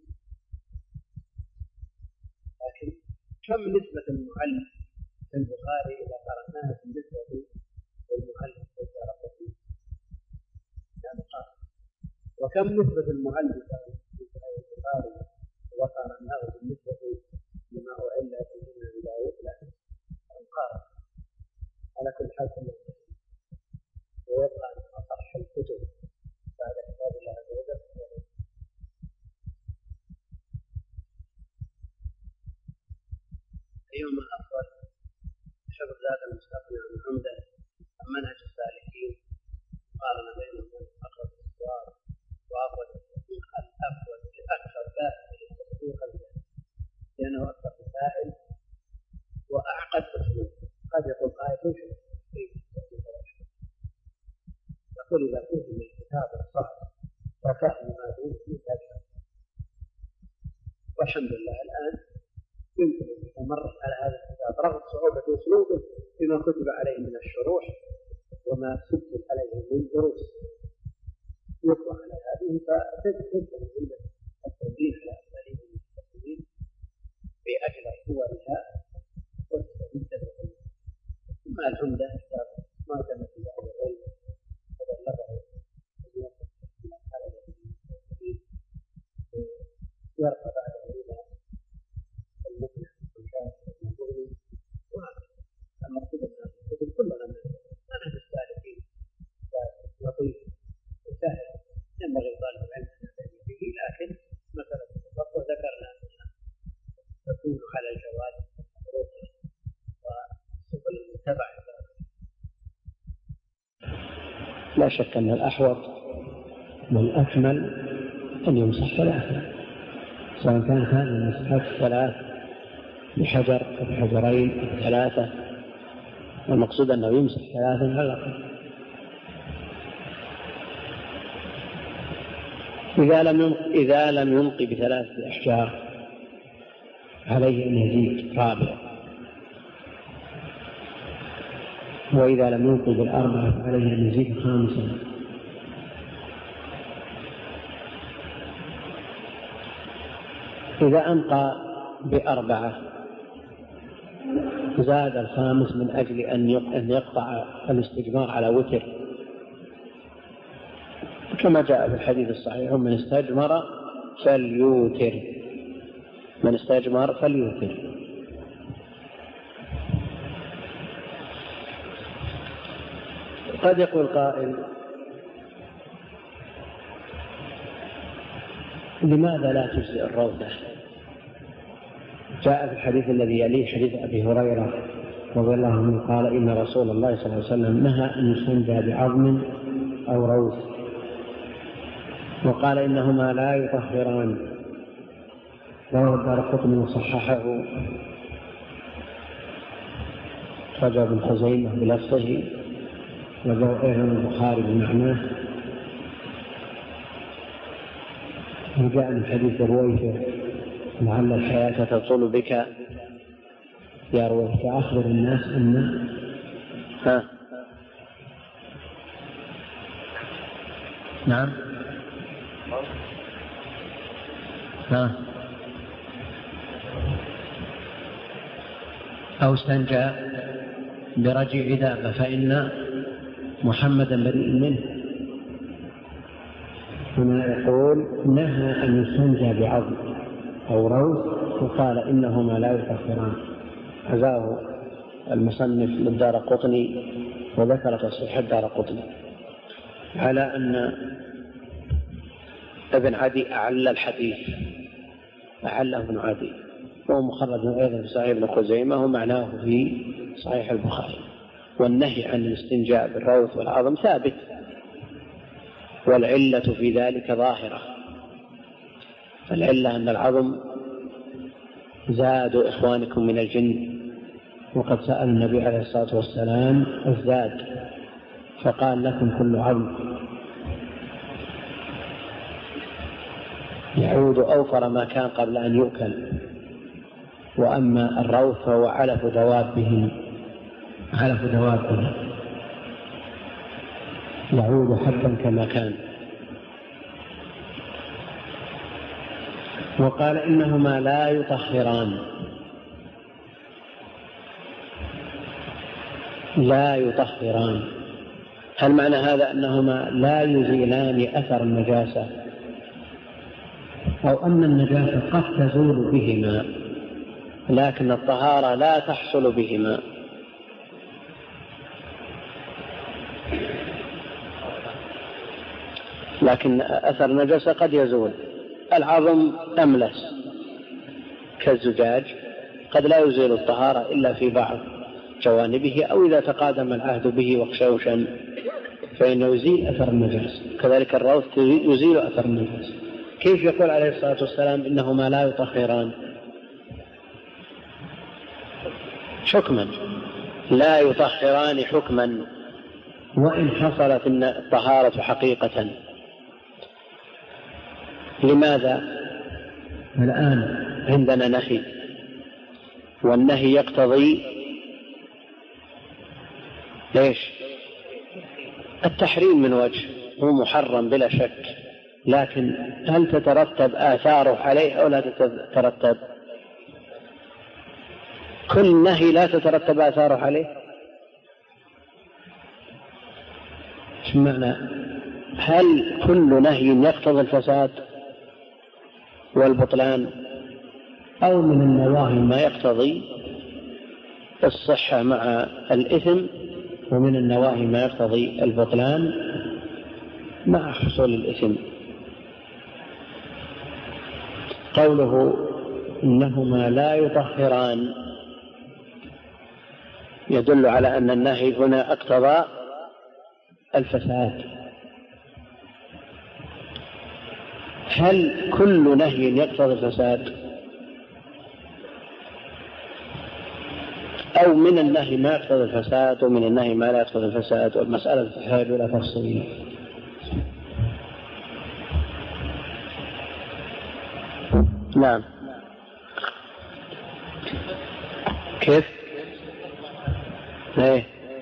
لكن كم نسبة المعلم في البخاري إذا قرأناها بالنسبة للمعلم في تارك فيه لا مقارنة وكم نسبة المعلم في البخاري وقارناه بالنسبة لما أعل به أبي داود لا مقارنة على كل حال ويبقى أن أصح الكتب بعد كتاب الله عز وجل أيهما الأفضل شبه ذات المستقنع من عمدة أم منهج السالكين قارن بينهم أقرب الأسوار وأفضل التطبيق الأفضل أكثر فائدة للتطبيق لأنه أكثر مسائل وأعقد أسلوب قد يقول آية يقول إذا كنت من الكتاب الصح وفهم ما دون فيه أجل والحمد لله الآن يمكن أن يتمرس على هذا الكتاب رغم صعوبة أسلوبه بما كتب عليه من الشروح وما سجل عليه من دروس يقرأ على هذه فتذكر عند التوجيه على أساليب المستقبلين بأجل صورها وتستفيد مع العمدة ما كان في هذا العلم فبلغه يرفع بعد إلى المقنع والشاف والمغني والمقصود أن الكتب كلها منهج السالكين لطيف وسهل ينبغي طالب العلم أن يهتم به، لكن مسألة التفقه ذكرنا أنها تكون على الجواد وسبل المتبع. لا شك أن الأحوط والأكمل أن يمسح ثلاثة، سواء كان هذه المسحات ثلاث بحجر أو بحجرين أو ثلاثة، والمقصود أنه يمسح ثلاثا على الأقل. إذا لم ينقي بثلاثة أحجار عليه أن يزيد رابع، وإذا لم ينقي بالأربعة عليه أن يزيد خامسا. إذا أنقى بأربعة زاد الخامس من أجل أن يقطع الاستجمار على وتر، كما جاء في الحديث الصحيح: من استجمر فليوتر، من استجمر فليوتر. قد يقول قائل: لماذا لا تجزئ الروضة؟ جاء في الحديث الذي يليه حديث أبي هريرة رضي الله عنه قال: إن رسول الله صلى الله عليه وسلم نهى أن يستنجى بعظم أو روث، وقال إنهما لا يطهران. رواه الدارقطني وصححه، رجع بن خزيمة بلفظه، وجاء أيضا البخاري بمعناه، وجاء من حديث رويفة: لعل الحياة تطول بك يا رويفة، أخبر الناس أن نعم أو استنجى برجيع دابة فإن محمدا بريء منه. هنا يقول: نهى أن يستنجى بعظم أو روث، وقال إنهما لا يطهران. عزاه المصنف للدارقطني وذكر تصحيح الدارقطني على أن ابن عدي أعل الحديث، أعله ابن عدي، وهو مخرج أيضا في صحيح ابن خزيمة ومعناه في صحيح البخاري. والنهي عن الاستنجاء بالروث والعظم ثابت، والعلة في ذلك ظاهرة. العلة أن العظم زاد إخوانكم من الجن، وقد سأل النبي عليه الصلاة والسلام الزاد فقال: لكم كل عظم يعود أوفر ما كان قبل أن يؤكل. وأما الروث فهو علف دوابهم، يعود حبا كما كان. وقال إنهما لا يطهران، لا يطهران. هل معنى هذا أنهما لا يزيلان أثر النجاسة، أو أن النجاسة قد تزول بهما لكن الطهارة لا تحصل بهما؟ لكن أثر النجاسة قد يزول. العظم أملس كالزجاج، قد لا يزيل الطهارة إلا في بعض جوانبه، أو إذا تقادم العهد به وخشوشا فإنه يزيل أثر النجاسة. كذلك الروث يزيل أثر النجاسة. كيف يقول عليه الصلاة والسلام إنهما لا يطهران؟ حكما لا يطهران حكما، وإن حصلت الطهارة حقيقة. لماذا؟ الآن عندنا نهي، والنهي يقتضي ليش؟ التحريم من وجه هو محرم بلا شك، لكن هل تترتب آثاره عليه أو لا تترتب؟ كل نهي لا تترتب آثاره عليه. ايش معنى؟ هل كل نهي يقتضي الفساد والبطلان، أو من النواهي ما يقتضي الصحة مع الإثم، ومن النواهي ما يقتضي البطلان مع حصول الإثم؟ قوله إنهما لا يطهران يدل على أن النهي هنا اقتضى الفساد. هل كل نهي يقتضي الفساد، أو من النهي ما يقتضي الفساد ومن النهي ما لا يقتضي الفساد؟ والمسألة تحتاج إلى تفصيل. نعم. كيف؟ ايه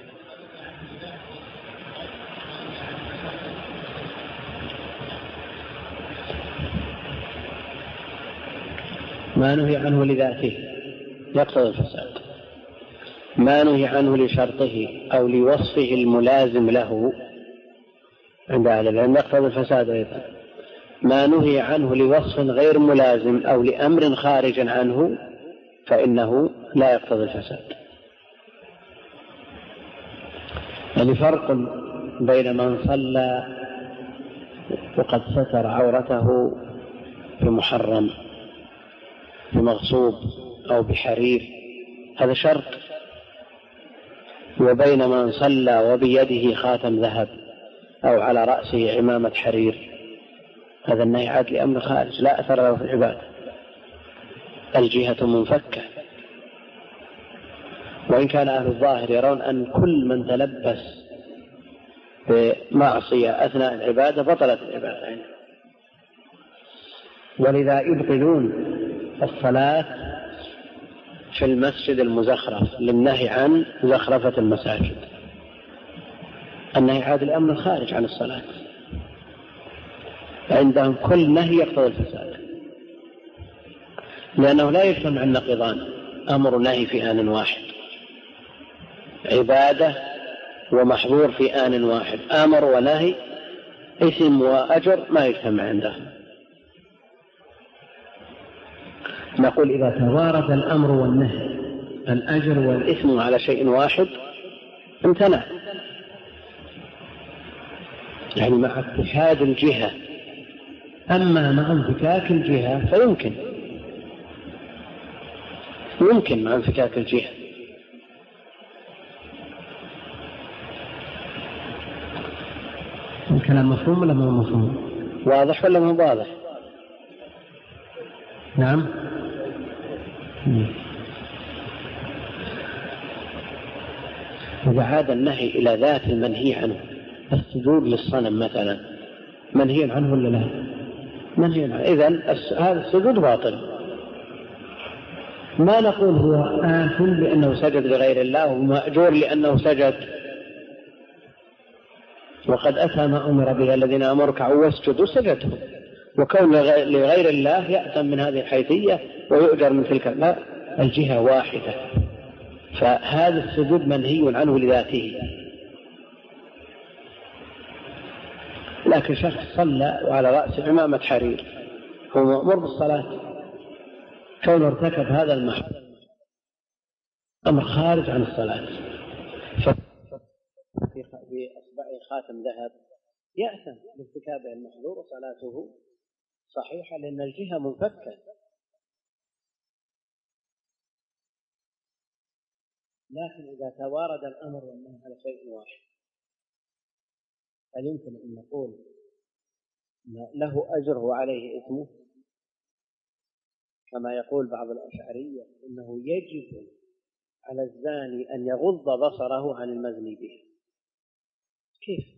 ما نهي عنه لذاته يقتضي الفساد، ما نهي عنه لشرطه أو لوصفه الملازم له عند أهل العلم يقتضي الفساد أيضا. ما نهي عنه لوصف غير ملازم أو لأمر خارج عنه فإنه لا يقتضي الفساد. يعني فرق بين من صلى وقد ستر عورته بمحرم بمغصوب أو بحرير، هذا شرط، وبين من صلى وبيده خاتم ذهب أو على رأسه عمامة حرير، هذا النهي عاد لأمر خارج لا أثر له في العبادة، الجهة منفكة. وإن كان أهل الظاهر يرون أن كل من تلبس بمعصية أثناء العبادة بطلت العبادة عنه، ولذا يبطلون الصلاة في المسجد المزخرف للنهي عن زخرفة المساجد. النهي عاد الأمر خارج عن الصلاة، عندهم كل نهي يقتضي الفساد، لأنه لا يجتمع النقيضان، أمر نهي في آن واحد، عبادة ومحظور في آن واحد، أمر ونهي، إثم وأجر ما يجتمع عندهم. نقول إذا توارد الأمر والنهي الأجر والإثم على شيء واحد امتنع، يعني مع اتحاد الجهة. أما مع انفكاك الجهة فيمكن مع انفكاك الجهة. الكلام مفهوم ولا ما مفهوم؟ واضح ولا ما واضح؟ نعم. إذا عاد النهي إلى ذات المنهي عنه، السجود للصنم مثلا منهي عنه ولا لا؟ منهي عنه، إذن هذا السجود باطل. ما نقول هو آثم لأنه سجد لغير الله ومأجور لأنه سجد، وقد أتى ما أمر به الذين أمروا اركعوا واسجدوا سجدوا، وكون لغير الله يأتم من هذه الحيثية ويؤجر من تلك. لا، الجهة واحدة، فهذا السجود منهي عنه لذاته. لكن شخص صلى وعلى رأسه عمامة حرير هو مأمور بالصلاة، كونه ارتكب هذا المحرم أمر خارج عن الصلاة، بإصبعه خاتم ذهب يأثم بارتكابه المحظور وصلاته صحيحة لأن الجهة منفكة. لكن إذا توارد الأمر والنهي على شيء واحد هل يمكن أن نقول له أجر وعليه إثمه؟ كما يقول بعض الأشعرية إنه يجب على الزاني أن يغض بصره عن المزني به. كيف؟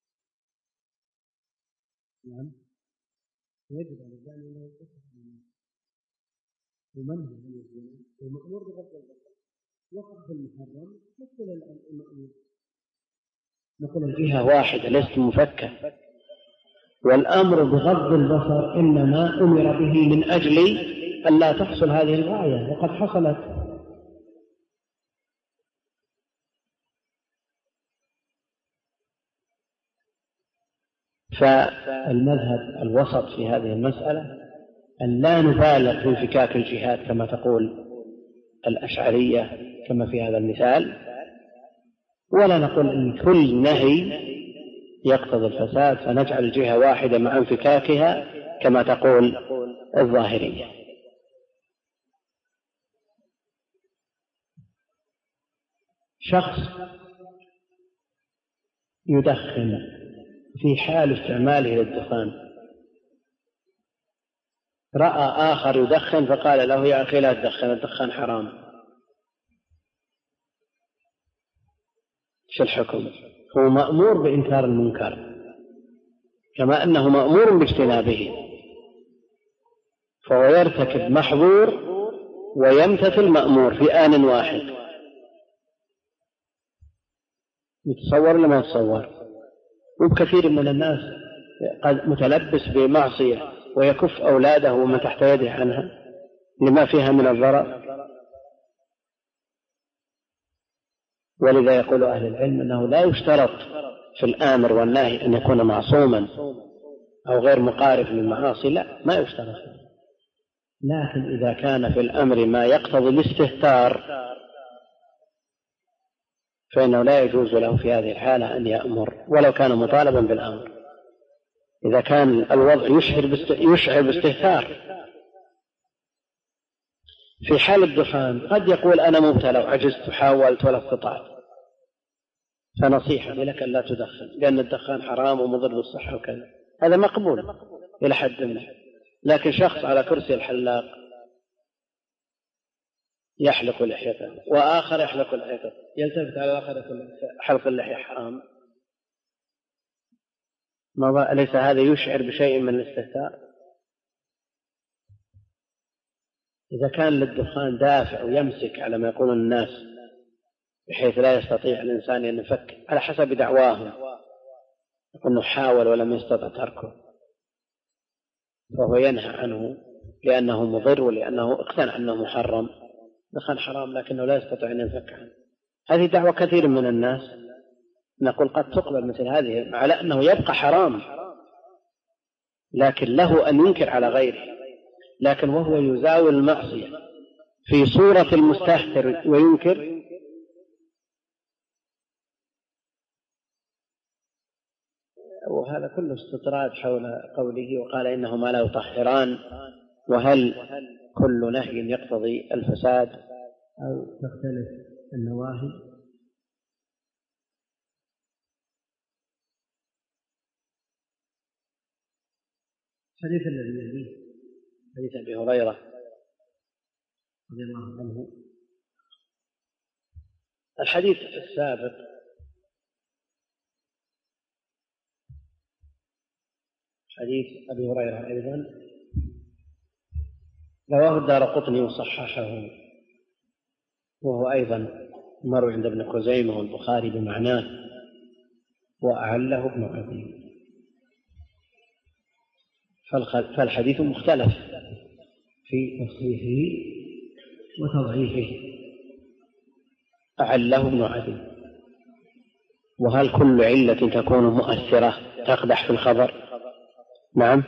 نعم، يجب على الزاني أن يغض بصره ومنهي عن الزنا ومأمور بغض البصر، وقف المحرم مثل المأمور. نقول الجهة واحدة ليست مفكة، والأمر بغض البصر إنما أمر به من أجل أن لا تحصل هذه الغاية، وقد حصلت. فالمذهب الوسط في هذه المسألة أن لا نبالغ في انفكاك الجهات كما تقول الأشعرية كما في هذا المثال، ولا نقول إن كل نهي يقتضي الفساد فنجعل الجهة واحدة مع انفكاكها كما تقول الظاهرية. شخص يدخن في حال استعماله للدخان، رأى آخر يدخن فقال له يا أخي لا تدخن، الدخان حرام، شو الحكم؟ هو مأمور بإنكار المنكر كما أنه مأمور باجتنابه، فهو يرتكب محظور ويمتثل مأمور في آن واحد. يتصور ولا ما يتصور؟ وكثير من الناس قد متلبس بمعصية ويكف أولاده ومن تحت يده عنها لما فيها من الضرر. ولذا يقول أهل العلم أنه لا يشترط في الآمر والناهي أن يكون معصوما أو غير مقارب للمعاصي، لا، ما يشترط، لكن إذا كان في الأمر ما يقتضي الاستهتار فإنه لا يجوز له في هذه الحالة أن يأمر ولو كان مطالبا بالأمر، إذا كان الوضع يشعر باستهتار. في حال الدخان قد يقول أنا مبتلى وعجزت وحاولت ولا استطعت، فنصيحتي لك أن لا تدخن لأن الدخان حرام ومضر بالصحة وكذا، هذا مقبول إلى حد ما. لكن شخص على كرسي الحلاق يحلق لحيته وآخر يحلق لحيته، يلتفت على الآخر يقول حلق اللحية حرام، أليس هذا يشعر بشيء من الاستهتار؟ إذا كان للدخان دافع ويمسك على ما يقول الناس بحيث لا يستطيع الإنسان أن يفك على حسب دعواهم، أنه حاول ولم يستطع تركه، فهو ينهى عنه لأنه مضر ولأنه اقتنع أنه محرم، دخان حرام لكنه لا يستطيع أن ينفك عنه. هذه دعوة كثير من الناس، نقول قد تقبل مثل هذه على أنه يبقى حرام لكن له أن ينكر على غيره، لكن وهو يزاول المعصية في صورة المستهتر وينكر، وهذا كله استطراد حول قوله وقال إنهما لا يطهران، وهل كل نهي يقتضي الفساد أو تختلف النواهي؟ حديث الذي يليه حديث أبي هريرة رضي الله عنه. الحديث السابق حديث أبي هريرة أيضا رواه الدارقطني وصححه، وهو أيضا مروي عند ابن خزيمة والبخاري بمعناه، وأعله ابن عدي، فالحديث مختلف في تصحيحه وتضعيفه. أعله ابن عدي. وهل كل علة تكون مؤثرة تقدح في الخبر؟ نعم،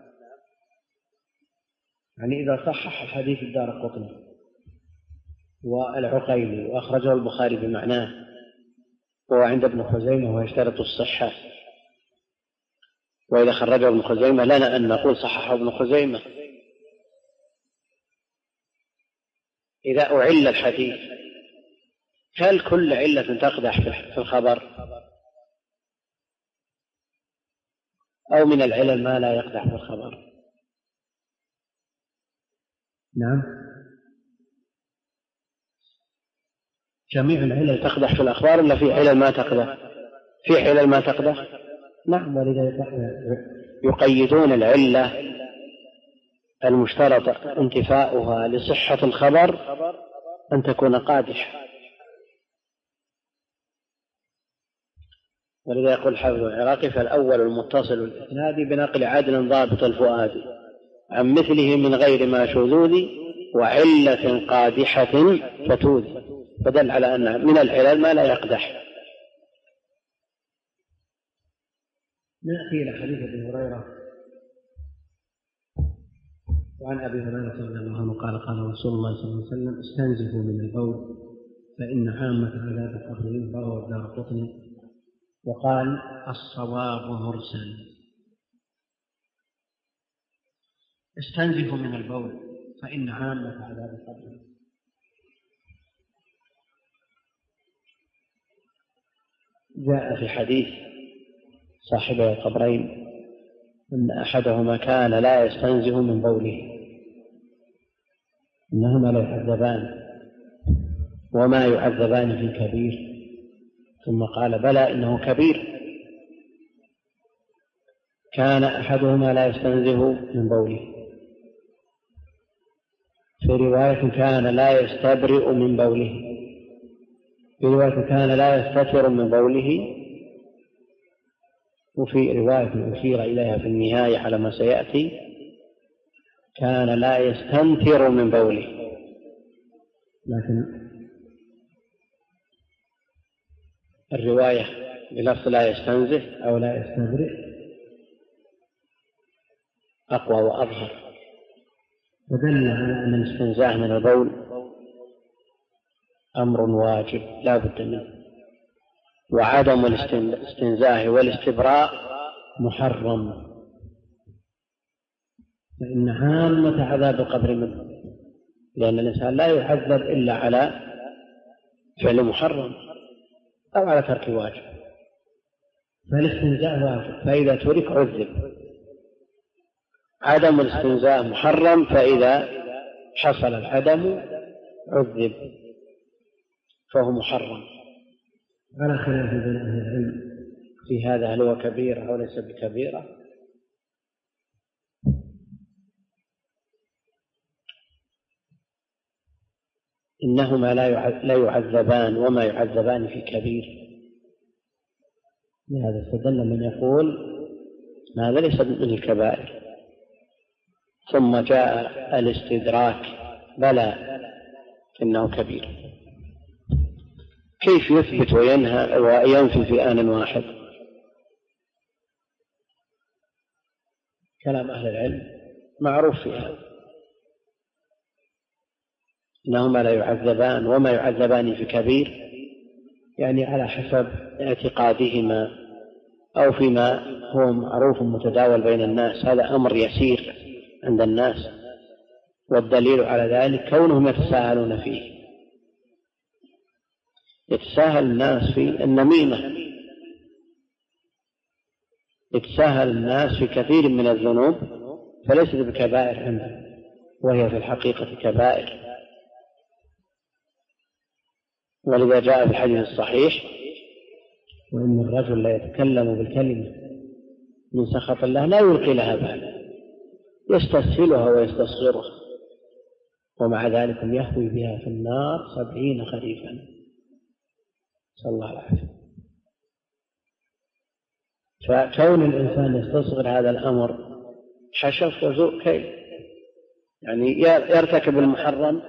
يعني إذا صحح الحديث الدارقطني والعقيلي وأخرجه البخاري بمعناه وعند ابن خزيمة ويشترط الصحة، وإذا خرجه ابن خزيمة لنا أن نقول صححه ابن خزيمة. إذا أعل الحديث هل كل علة تقدح في الخبر أو من العلل ما لا يقدح في الخبر؟ نعم، جميع العلل تقدح في الأخبار ولا في علل ما تقدح؟ في علل ما تقدح، نعم، ولذا يقيدون العلة المشترط انتفاؤها لصحة الخبر أن تكون قادحة. ولذا يقول الحافظ العراقي: فالأول المتصل الإسناد بنقل عدل ضابط الفؤاد عن مثله من غير ما شذوذ وعلة قادحة فتوذ، فدل على أن من العلل ما لا يقدح. نأتي إلى حديث أبي هريرة. وعن أبي هريرة رضي الله عنه قال: قال رسول الله صلى الله عليه وسلم: استنزفوا من البول فإن عامة عذاب القبر. رواه الدارقطني. وقال: الصواب مرسل. استنزفوا من البول فإن عامة عذاب القبر. جاء في حديث صاحبي القبرين أن أحدهما كان لا يستنزف من بوله، إنهما لا يعذبان وما يعذبان في كبير. ثم قال: بلى إنه كبير. كان أحدهما لا يستنزف من بوله. في رواية كان لا يستبرئ من بوله. في رواية كان لا يستتر من بوله. وفي رواية أشير إليها في النهاية على ما سيأتي كان لا يستنثر من بوله. لكن الرواية بلفظ لا يستنزف أو لا يستبرئ أقوى وأظهر، ودل على أن الاستنزاه من البول أمر واجب لا بد منه، وعدم الاستنزاه والاستبراء محرم، فإن عامة عذاب القبر منه، لأن الإنسان لا يعذب إلا على فعل محرم أو على ترك واجب، فالاستنزاء واجب فإذا ترك عذب. عدم الاستنزاء محرم، فإذا حصل العدم عذب فهو محرم. على خلاف بين أهل العلم في هذا هل هو كبيرة أو ليس بكبيرة. إنهما لا يعذبان وما يعذبان في كبير. لهذا استدل من يقول هذا ليس من الكبائر. ثم جاء الاستدراك: بلى إنه كبير. كيف يثبت وينهى وينفي في آن واحد؟ كلام أهل العلم معروف في هذا، إنهما لا يعذبان وما يعذبان في كبير، يعني على حسب اعتقادهما أو فيما هو معروف متداول بين الناس. هذا أمر يسير عند الناس، والدليل على ذلك كونهم يتساهلون فيه. يتساهل الناس في النميمة، يتساهل الناس في كثير من الذنوب فليست بكبائر عندهم، وهي في الحقيقة كبائر. ولذا جاء في الحديث الصحيح: وإن الرجل لا يتكلم بالكلمة من سخط الله لا يلقي لها بالا، يستسهلها ويستصغرها، ومع ذلك يهوي بها في النار 70 خريفا، نسأل الله العافية. فكون الإنسان يستصغر هذا الأمر حشف وذوق كيل، يعني يرتكب المحرم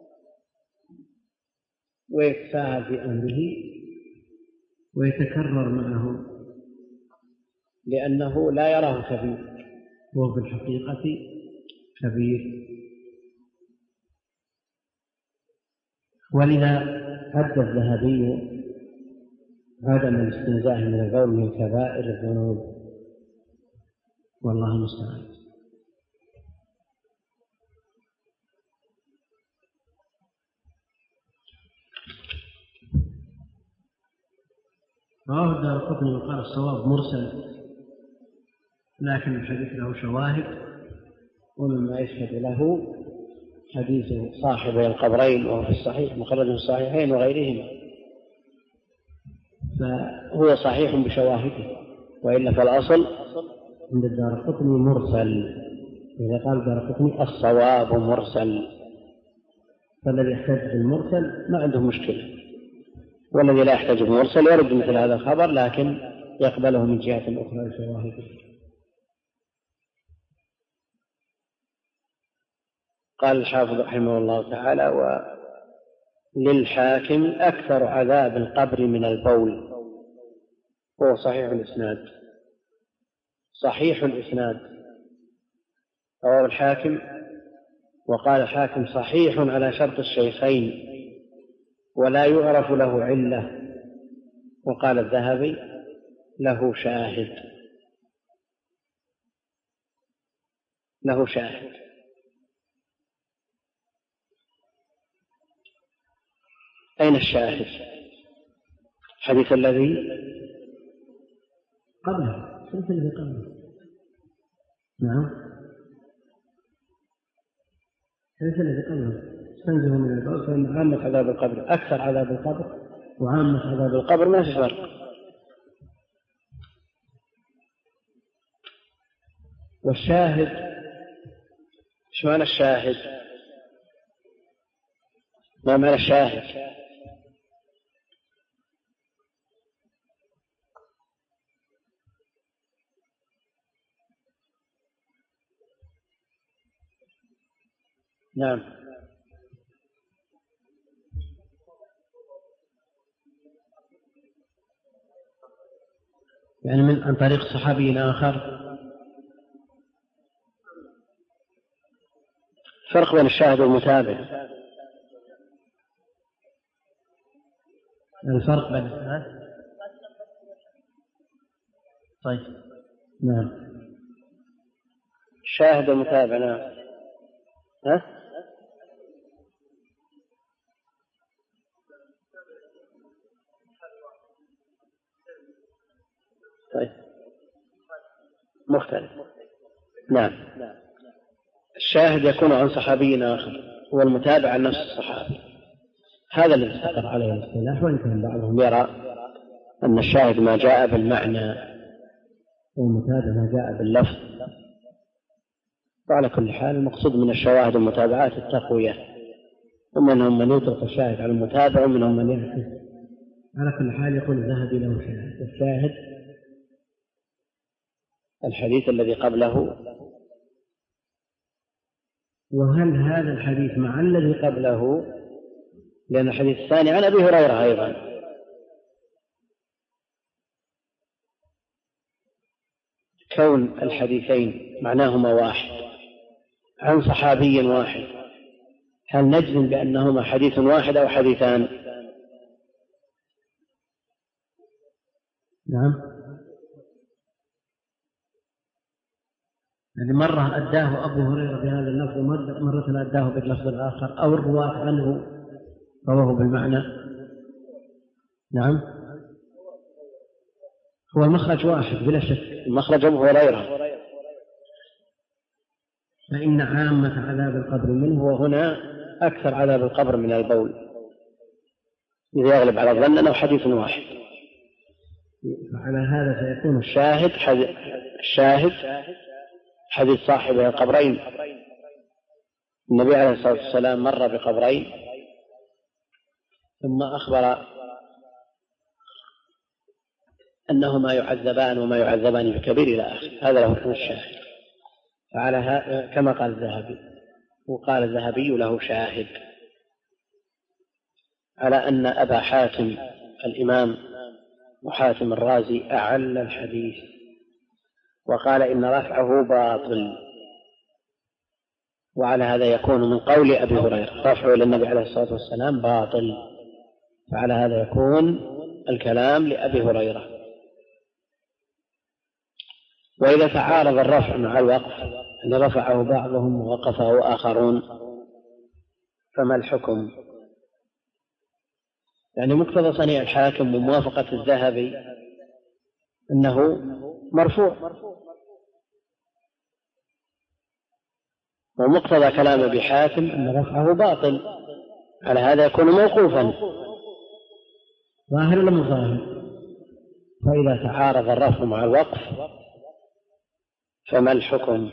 ويتساهل في أمره ويتكرر معه لأنه لا يراه كبير وهو في الحقيقة كبير. ولذا أدى الذهبي عدم الاستنزاه من البول من كبائر الذنوب، والله المستعان. رواه الدارقطني وقال: الصواب مرسل، لكن الحديث له شواهد، ومما يشهد له حديث صاحبي القبرين وهو في الصحيح مخرج في الصحيحين وغيرهما، فهو صحيح بشواهده، وإلا فالأصل عند الدارقطني مرسل. إذا قال الدارقطني الصواب مرسل، فالذي يحتاج بالمرسل ما عنده مشكلة، والذي لا يحتاج بالمرسل يرد مثل هذا الخبر، لكن يقبله من جهة أخرى لشواهده. قال الحافظ رحمه الله تعالى: وللحاكم أكثر عذاب القبر من البول، هو صحيح الإسناد، صحيح الإسناد، رواه الحاكم. وقال الحاكم: صحيح على شرط الشيخين ولا يعرف له علة. وقال الذهبي: له شاهد، له شاهد. أين الشاهد؟ الحديث الذي قبله، الحديث الذي قبله. نعم، الحديث الذي قبله: استنزه من البول فإن عامة عذاب القبر أكثر عذاب القبر، وعامة عذاب القبر ما في فرق. والشاهد، ايش معنى الشاهد؟ ما معنى الشاهد؟ نعم، يعني من عن طريق صحابي آخر. فرق بين الشاهد والمتابع. الفرق بين طيب، نعم، الشاهد والمتابع. نعم. ها؟ طيب، مختلف. نعم، الشاهد يكون عن صحابي آخر، والمتابع عن نفس الصحابي. هذا الذي استقر عليه الاصطلاح، وإن كان بعضهم يرى أن الشاهد ما جاء بالمعنى والمتابع ما جاء باللفظ. وعلى كل حال المقصود من الشواهد والمتابعات التقوية، ومنهم من يطلق الشاهد على المتابع ومنهم من يعكس. على كل حال يقول الذهبي له شاهد. الشاهد الحديث الذي قبله. وهل هذا الحديث مع الذي قبله؟ لأن الحديث الثاني عن أبي هريرة أيضا. كون الحديثين معناهما واحد عن صحابي واحد، هل نجزم بأنهما حديث واحد أو حديثان؟ نعم، يعني مرة أداه أبو هريرة بهذا اللفظ، ومرة أداه باللفظ الآخر، أو الرواة عنه رواه بالمعنى. نعم، هو المخرج واحد بلا شك، المخرج أبو هريرة. فإن عامة عذاب القبر منه، وهنا أكثر عذاب القبر من البول، إذا يغلب على الظن أنه حديث واحد. فعلى هذا سيكون الشاهد حديث صاحب القبرين. النبي عليه الصلاة والسلام مر بقبرين ثم أخبر أنهما يعذبان وما يعذبان بكبير إلى آخر. هذا له حكم الشاهد. فعلى كما قال الذهبي، وقال الذهبي له شاهد على أن أبا حاتم الإمام وحاتم الرازي أعل الحديث وقال إن رفعه باطل، وعلى هذا يكون من قول أبي هريرة رفعه إلى النبي عليه الصلاة والسلام باطل، فعلى هذا يكون الكلام لأبي هريرة. وإذا تعارض الرفع مع الوقف، أن رفعه بعضهم ووقفه آخرون، فما الحكم؟ يعني مقتضى صنيع الحاكم وموافقة الذهبي أنه مرفوع، ومقتضى كلام أبي حاتم أن رفعه باطل، على هذا يكون موقوفا. ظاهر ولا مو ظاهر؟ فإذا تعارض الرفع مع الوقف فما الحكم؟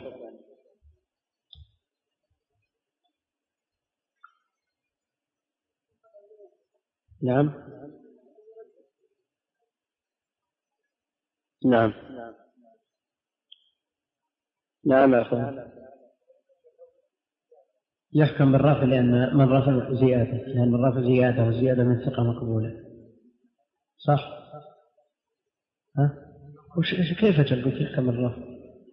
نعم، نعم نعم يا أخوان. يحكم بالرفع لأن من رفع زيادة، لأن من رفع زيادة وزيادة من ثقة مقبولة، صح؟ كيف تقول يحكم بالرفع؟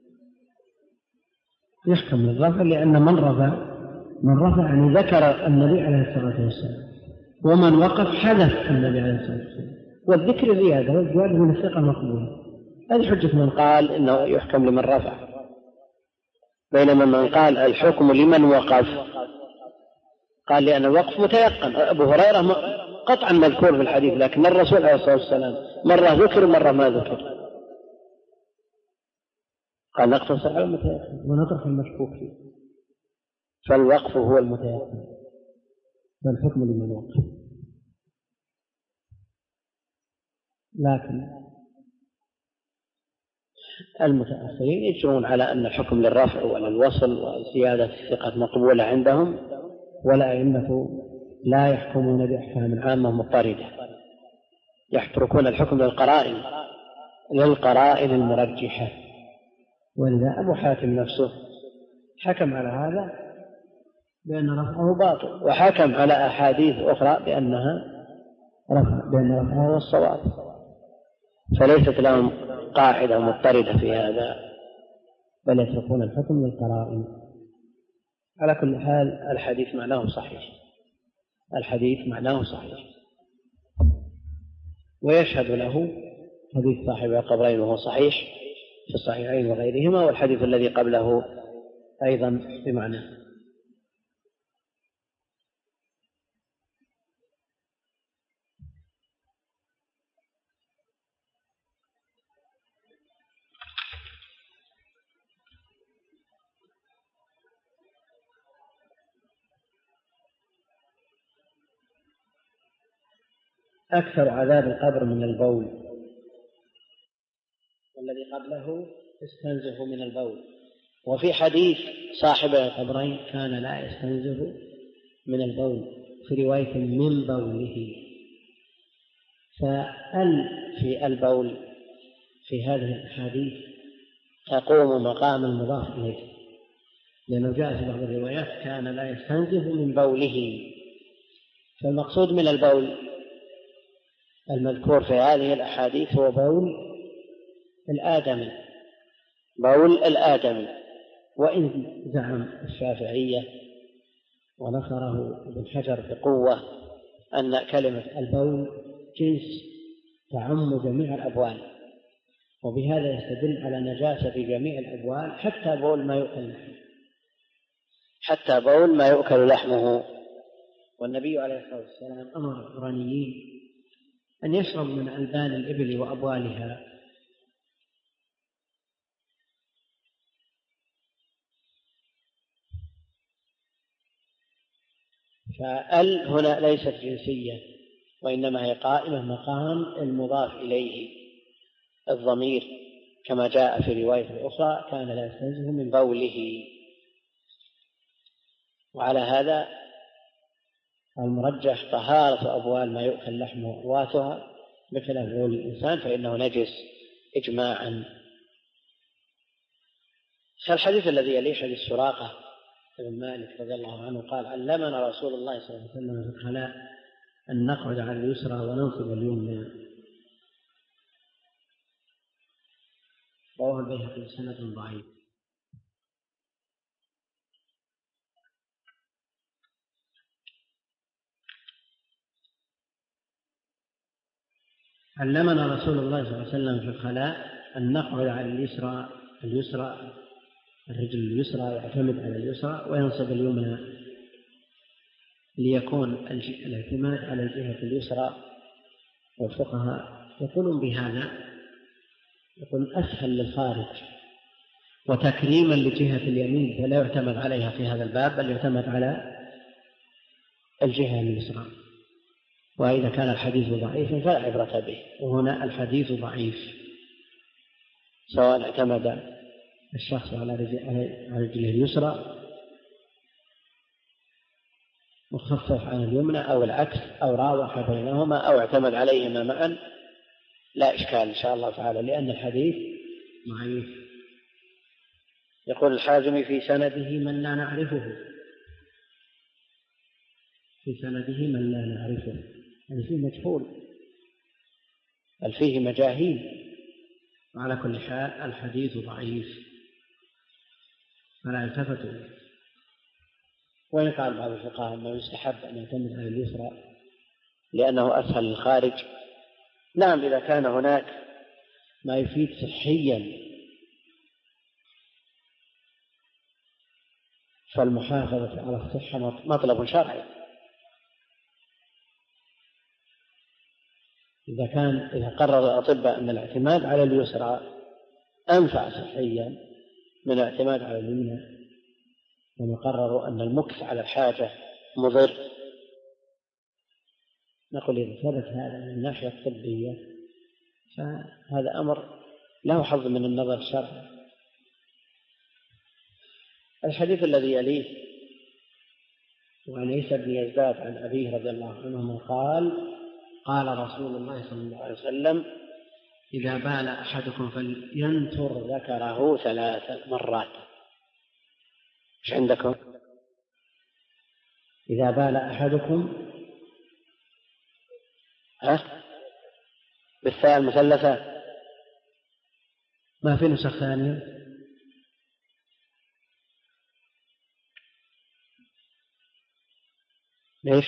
يحكم بالرفع لأن من رفع يعني ذكر النبي عليه الصلاة والسلام، ومن وقف حدث النبي عليه الصلاة والسلام، والذكر زيادة والزيادة من الثقة مقبولة. هذه حجة من قال إنه يحكم لمن رفع، بينما من قال الحكم لمن وقف قال لأن الوقف متيقن. أبو هريرة قطعا مذكور في الحديث، لكن الرسول عليه الصلاة والسلام مرة ذكر مرة ما ذكر، قال نقتصر على المتيقن ونترك المشكوك فيه، فالوقف هو المتيقن والحكم لمن وقف. لكن المتأخرين يجرون على أن الحكم للرفع وللوصل وزيادة الثقة مقبولة عندهم، والأئمة لا يحكمون بأحكام عامة مضطردة، يتركون الحكم للقرائن المرجحة. ولذا أبو حاتم نفسه حكم على هذا بأن رفعه باطل، وحكم على أحاديث أخرى بأن رفعه هو الصواب، فليست لهم قاعدة مضطردة في هذا، بل يتركون الحكم للقرائن. على كل حال الحديث معناه صحيح، ويشهد له حديث صاحب القبرين وهو صحيح في الصحيحين وغيرهما، والحديث الذي قبله أيضا بمعنى. أكثر عذاب القبر من البول، والذي قبله استنزه من البول. وفي حديث صاحب القبرين كان لا يستنزه من البول، في رواية من بوله. فأل في البول في هذه الحديث تقوم مقام المضاف إليه، لأنه جاء في بعض الروايات كان لا يستنزه من بوله. فالمقصود من البول المذكور في هذه الأحاديث هو بول الآدمي. وإن زعم الشافعية ونصره ابن حجر بقوة أن كلمة البول جنس تعم جميع الأبوال، وبهذا يستدل على نجاسة في جميع الأبوال حتى بول ما يؤكل لحمه. والنبي عليه الصلاة والسلام أمر العبرانيين أن يشربوا من ألبان الإبل وأبوالها. فال هنا ليست جنسية، وإنما هي قائمة مقام المضاف إليه الضمير، كما جاء في رواية أخرى كان لا يستنزه من بوله. وعلى هذا المرجح طهارة أبوال ما يؤكل لحمه وأقواتها بخلاف بول الإنسان فإنه نجس إجماعا. الحديث الذي يليه حديث سراقة بن مالك رضي الله عنه قال علمنا رسول الله صلى الله عليه وسلم في الخلاء أن نقعد على اليسرى وننصب اليمنى، رواه البيهقي بسند ضعيف. علمنا رسول الله صلى الله عليه وسلم في الخلاء أن نقعد على اليسرى الرجل اليسرى يعتمد على اليسرى وينصب اليمنى، ليكون الاعتماد على الجهة اليسرى. والفقهاء يقولون بهذا يقول أسهل للخارج وتكريما لجهة اليمين، فلا يعتمد عليها في هذا الباب بل يعتمد على الجهة اليسرى. وإذا كان الحديث ضعيفا فلا عبرة به، وهنا الحديث ضعيف سواء اعتمد الشخص على رجله اليسرى مخفف عن اليمنى أو العكس أو راوح بينهما أو اعتمد عليهما معا، لا إشكال إن شاء الله تعالى، لأن الحديث ضعيف. يقول الحازمي في سنده من لا نعرفه، في سنده من لا نعرفه، يعني فيه مجهول بل فيه مجاهيل. وعلى كل حال الحديث ضعيف فلا يلتفت إليه. وإن قال بعض الفقهاء أنه يستحب أن يعتمد على اليسرى لأنه أسهل للخارج. نعم، إذا كان هناك ما يفيد صحيا فالمحافظة على الصحة مطلب شرعي. إذا قرر الأطباء أن الاعتماد على اليسرى أنفع صحيا من الاعتماد على اليمنى، وما قرروا أن المكث على الحاجة مضر، نقول إذا ثبت هذا من الناحية الطبية فهذا أمر له حظ من النظر الشرعي. الحديث الذي يليه وعن عيسى بن يزداد عن أبيه رضي الله عنه قال: قال رسول الله صلى الله عليه وسلم: إذا بال أحدكم فلينتر ذكره 3 مرات. إيش عندكم؟ إذا بال أحدكم بالثاء المثلثة، ما في نسخ ثانية. ليش؟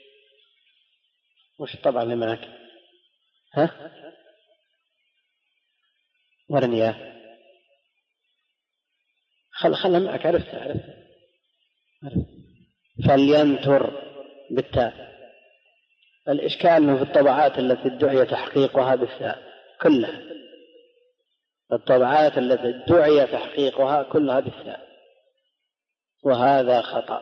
وش الطبع اللي معك؟ ورني إياه. خلنا معك. عرفت. فلينتر بالتاء. الإشكال أنه في الطبعات التي ادعي تحقيقها بالثاء كلها، الطبعات التي ادعي تحقيقها كلها بالثاء، وهذا خطأ.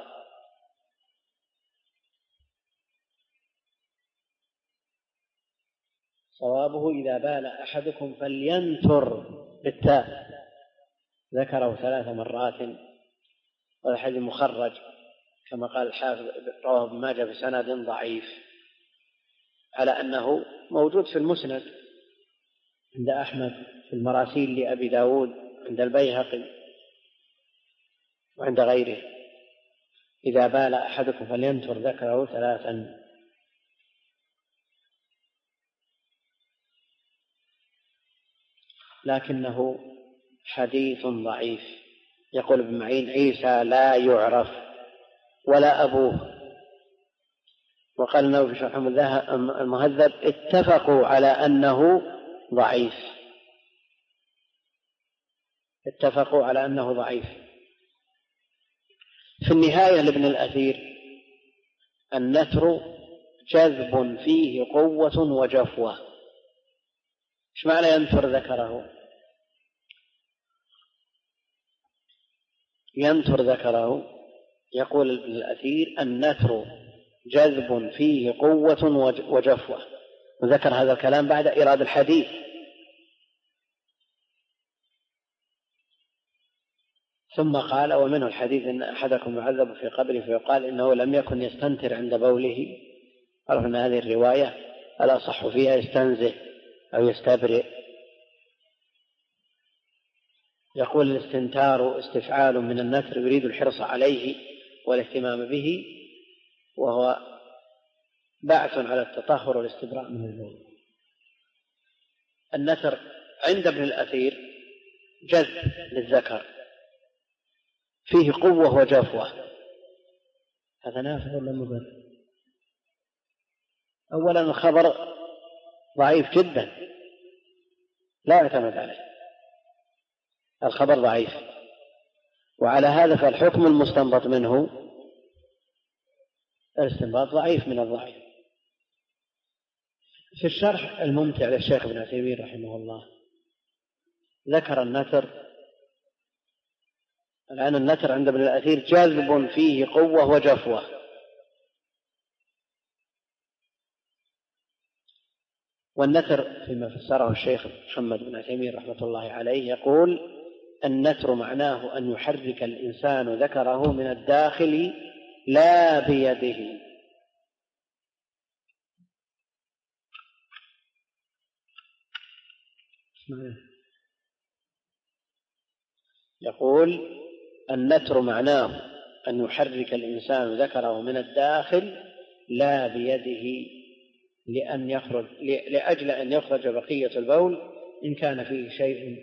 صوابه: إذا بال أحدكم فلينتر بالتاء ذكره 3 مرات. وهذا حديث مخرج كما قال الحافظ، رواه ابن ماجه بسند ضعيف، على أنه موجود في المسند عند أحمد، في المراسيل لأبي داود، عند البيهقي وعند غيره. إذا بال أحدكم فلينتر ذكره 3. لكنه حديث ضعيف. يقول ابن معين: عيسى لا يعرف ولا أبوه. وقال النووي في شرح المهذب: اتفقوا على أنه ضعيف. اتفقوا على أنه ضعيف. في النهاية لابن الأثير: النثر جذب فيه قوة وجفوة. ايش معنى ينثر ذكره؟ ينثر ذكره، يقول ابن الأثير: النثر جذب فيه قوة وجفوة. وذكر هذا الكلام بعد إيراد الحديث. ثم قال: ومنه الحديث إن أحدكم يعذب في قبره فيقال إنه لم يكن يستنتر عند بوله. عرفنا هذه الرواية الأصح فيها يستنزه أو يستبرئ. يقول: الاستنتار استفعال من النثر يريد الحرص عليه والاهتمام به، وهو باعث على التطهر والاستبراء من البول. النثر عند ابن الأثير جذب للذكر فيه قوة وجفوة. هذا نافع ولا مضر؟ أولا الخبر ضعيف جدا لا يعتمد عليه، الخبر ضعيف، وعلى هذا فالحكم المستنبط منه الاستنباط ضعيف من الضعيف. في الشرح الممتع للشيخ ابن عثيمين رحمه الله ذكر النثر، الآن النثر عند ابن الأثير جاذب فيه قوة وجفوة. والنثر فيما فسره الشيخ محمد بن عثيمين رحمة الله عليه يقول: النثر معناه أن يحرك الإنسان ذكره من الداخل لا بيده. يقول النتر معناه أن يحرك الإنسان ذكره من الداخل لا بيده لأجل أن يخرج بقية البول إن كان فيه شيء.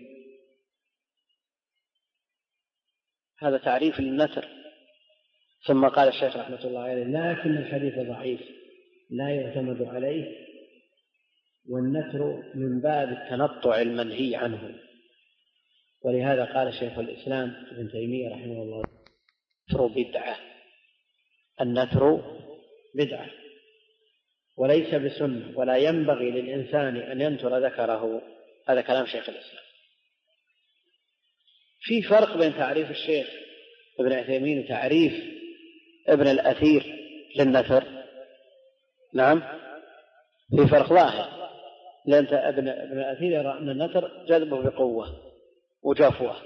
هذا تعريف للنتر. ثم قال الشيخ رحمة الله عليه: لكن الحديث ضعيف لا يعتمد عليه، والنتر من باب التنطع المنهي عنه. ولهذا قال شيخ الإسلام ابن تيمية رحمه الله: النتر بدعة، النتر بدعة وليس بسنة، ولا ينبغي للإنسان أن ينتر ذكره. هذا كلام شيخ الإسلام. في فرق بين تعريف الشيخ ابن عثيمين وتعريف ابن الأثير للنتر. نعم، في فرق ظاهر، لأن ابن الأثير يرى أن النتر جذبه بقوة وجفوة.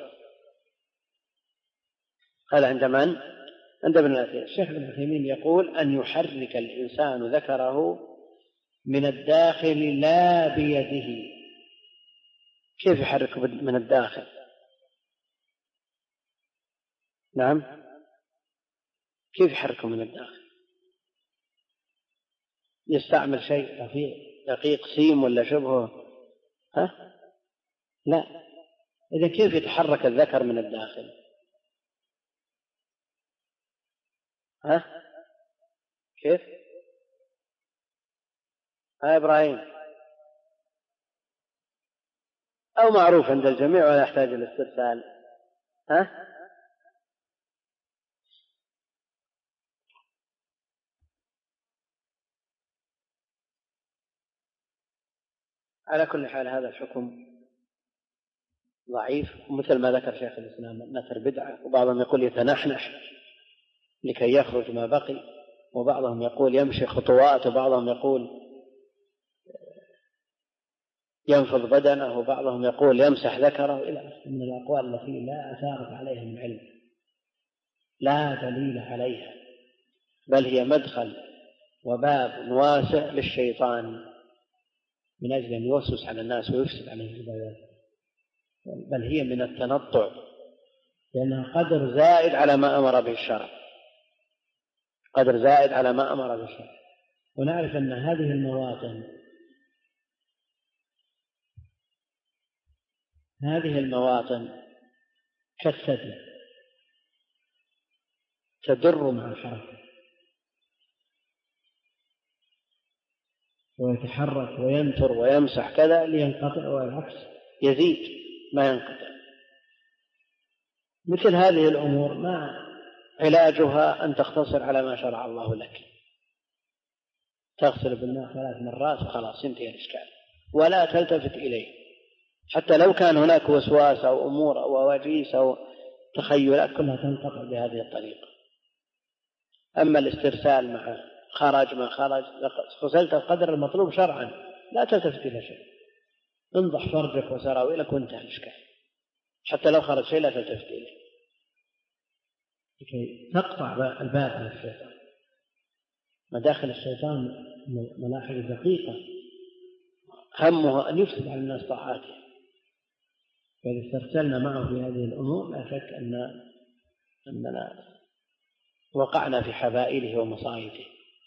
هذا عند من؟ عند ابن الأثير. الشيخ ابن عثيمين يقول أن يحرك الإنسان ذكره من الداخل لا بيده. كيف يحرك من الداخل؟ نعم، كيف يحركه من الداخل؟ يستعمل شيء دقيق سيم ولا شبهه؟ لا. إذا كيف يتحرك الذكر من الداخل؟ كيف؟ إبراهيم، أو معروف عند الجميع ولا يحتاج الاسترسال. على كل حال هذا الحكم ضعيف، مثل ما ذكر شيخ الإسلام النتر بدعة، وبعضهم يقول يتنحنح لكي يخرج ما بقي، وبعضهم يقول يمشي خطوات، وبعضهم يقول ينفض بدنه، وبعضهم يقول يمسح ذكره، إلى من الأقوال التي لا أثارت عليها من علم، لا دليل عليها، بل هي مدخل وباب واسع للشيطان من أجل أن يوسوس على الناس ويفسد عليهم العبادات، بل هي من التنطع، لأنها قدر زائد على ما أمر به الشرع، قدر زائد على ما أمر به الشرع. ونعرف أن هذه المواطن كالثدي تدر مع الحركة، ويتحرك وينتر ويمسح كذا لينقطع، والعكس يزيد ما ينقطع. مثل هذه الأمور ما علاجها أن تختصر على ما شرع الله لك، تغسل بالماء 3 مرات وخلاص انتهى الإشكال، ولا تلتفت إليه، حتى لو كان هناك وسواس أو أمور أو أواجيس أو تخيلات كلها تنقطع بهذه الطريقة. أما الاسترسال مع خرج ما خرج، غسلت القدر المطلوب شرعا، لا تلتفت إلى شيء، انضح فرجك وسراويلك وانتهى الإشكال، حتى لو خرج شيء لا تلتفت إليه، لكي تقطع الباب عن الشيطان. مداخل الشيطان ملاحظ دقيقة، همه أن يفسد على الناس طاعاته، فإذا استرسلنا معه في هذه الأمور لا شك أننا وقعنا في حبائله ومصائده.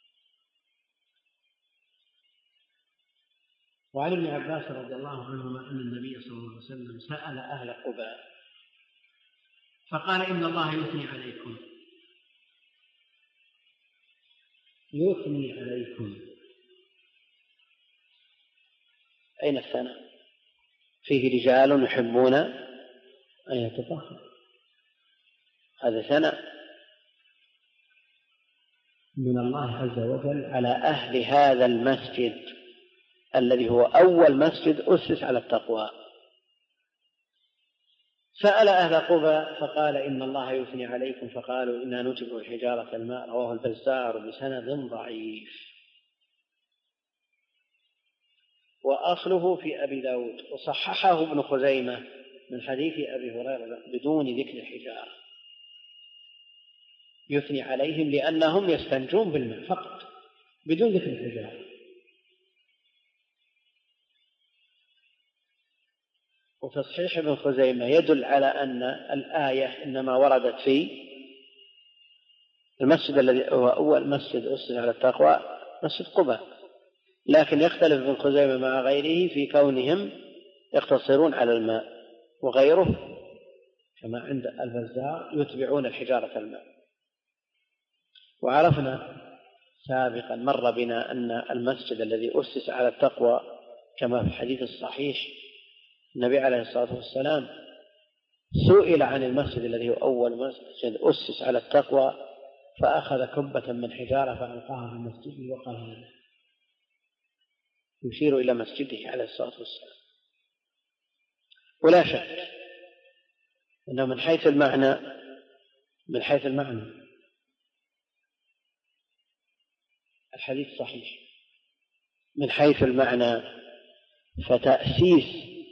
وعن ابن عباس رضي الله عنهما أن النبي صلى الله عليه وسلم سأل أهل قباء فقال: إن الله يثني عليكم، يثني عليكم. أين الثناء؟ فيه رجال يحبون أن يتطهروا، هذا ثناء من الله عز وجل على أهل هذا المسجد الذي هو أول مسجد أسس على التقوى. سأل أهل قباء فقال: إن الله يثني عليكم، فقالوا: إنا نتبع حجارة الماء. رواه البزار بسند ضعيف، وأصله في أبي داود، وصححه ابن خزيمة من حديث أبي هريرة بدون ذكر الحجارة. يثني عليهم لأنهم يستنجون بالماء فقط بدون ذكر الحجارة. وفي صحيح ابن خزيمة يدل على أن الآية إنما وردت في المسجد الذي هو أول مسجد أسس على التقوى مسجد قباء، لكن يختلف ابن خزيمة مع غيره في كونهم يقتصرون على الماء، وغيره كما عند البزار يتبعون الحجارة الماء. وعرفنا سابقا مر بنا أن المسجد الذي أسس على التقوى كما في الحديث الصحيح النبي عليه الصلاة والسلام سئل عن المسجد الذي هو أول مسجد أسس على التقوى فأخذ كبة من حجارة فألقاها في مسجده وقال هذا، يشير إلى مسجده عليه الصلاة والسلام. ولا شك أنه من حيث المعنى الحديث صحيح، من حيث المعنى فتأسيس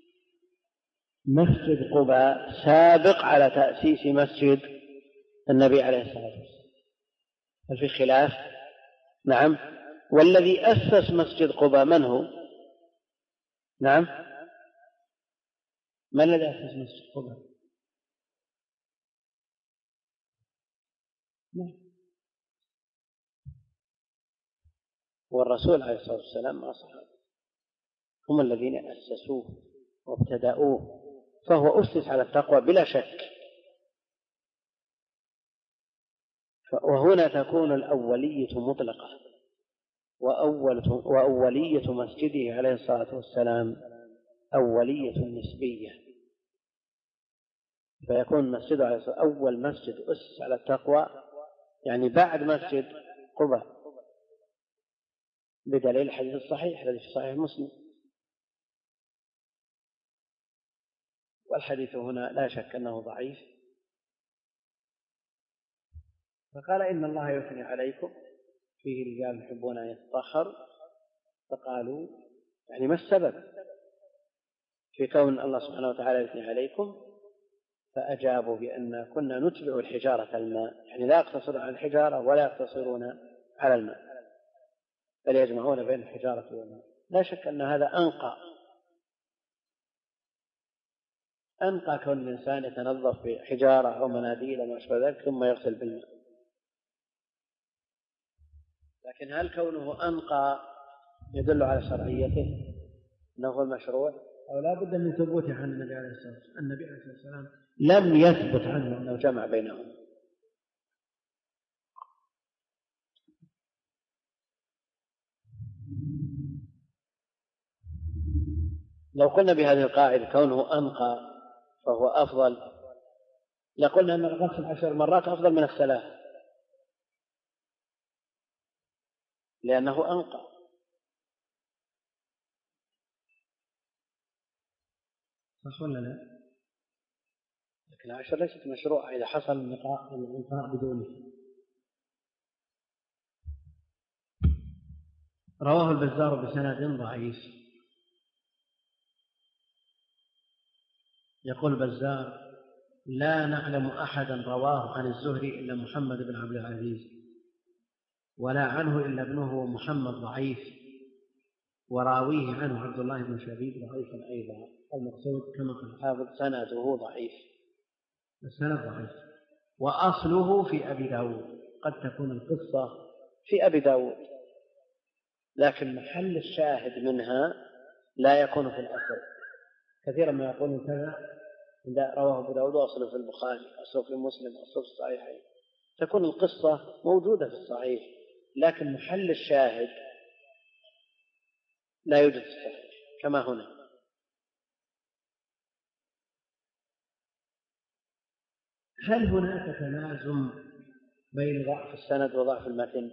مسجد قباء سابق على تأسيس مسجد النبي عليه الصلاة والسلام. هل في خلاف؟ نعم. والذي أسس مسجد قباء من هو؟ نعم، من الذي أسس مسجد قباء؟ والرسول عليه الصلاة والسلام وأصحابه هم الذين أسسوه وابتدأوه، فهو أسس على التقوى بلا شك. وهنا تكون الأولية مطلقة، وأولية مسجده عليه الصلاة والسلام أولية نسبية، فيكون مسجد عليه الصلاة أول مسجد أسس على التقوى يعني بعد مسجد قباء، بدليل الحديث الصحيح الذي في صحيح مسلم. والحديث هنا لا شك أنه ضعيف. فقال إن الله يثني عليكم فيه رجال يحبون أن يتطهروا، فقالوا يعني ما السبب في كون الله سبحانه وتعالى يثني عليكم؟ فأجابوا بأن كنا نتبع الحجارة الماء، يعني لا يقتصرون على الحجارة ولا يقتصرون على الماء بل يجمعون بين الحجارة والماء. لا شك أن هذا أنقى كون الإنسان يتنظف بحجارة أو مناديل وما أشبه ذلك ثم يغسل بالماء. لكن هل كونه أنقى يدل على شرعيته أنه هو المشروع؟ أو لا بد من ثبوته عن النبي عليه الصلاة والسلام. النبي عليه الصلاة والسلام لم يثبت عنه أنه جمع بينهم. لو قلنا بهذه القاعدة كونه أنقى فهو أفضل، لقلنا أن الغسل 10 مرات أفضل من الثلاث لأنه أنقى. صح ولا لا؟ لكن 10 ليست مشروعة إذا حصل الانقاء بدونه. رواه البزار بسند ضعيف. يقول البزار لا نعلم أحدا رواه عن الزهري إلا محمد بن عبد العزيز، ولا عنه إلا ابنه محمد ضعيف، وراويه عنه عبد الله بن شبيب ضعيف أيضا. المقصود كما قال الحافظ سنده ضعيف، السند ضعيف. وأصله في أبي داود، قد تكون القصة في أبي داود لكن محل الشاهد منها لا يكون في الأصل. كثيرا ما يقولون كذا إذا رواه أبو داود أصله في البخاري، أصله في مسلم، أصله في الصحيحين، تكون القصة موجودة في الصحيح لكن محل الشاهد لا يوجد في الصحيح كما هنا. هل هناك تلازم بين ضعف السند وضعف المتن؟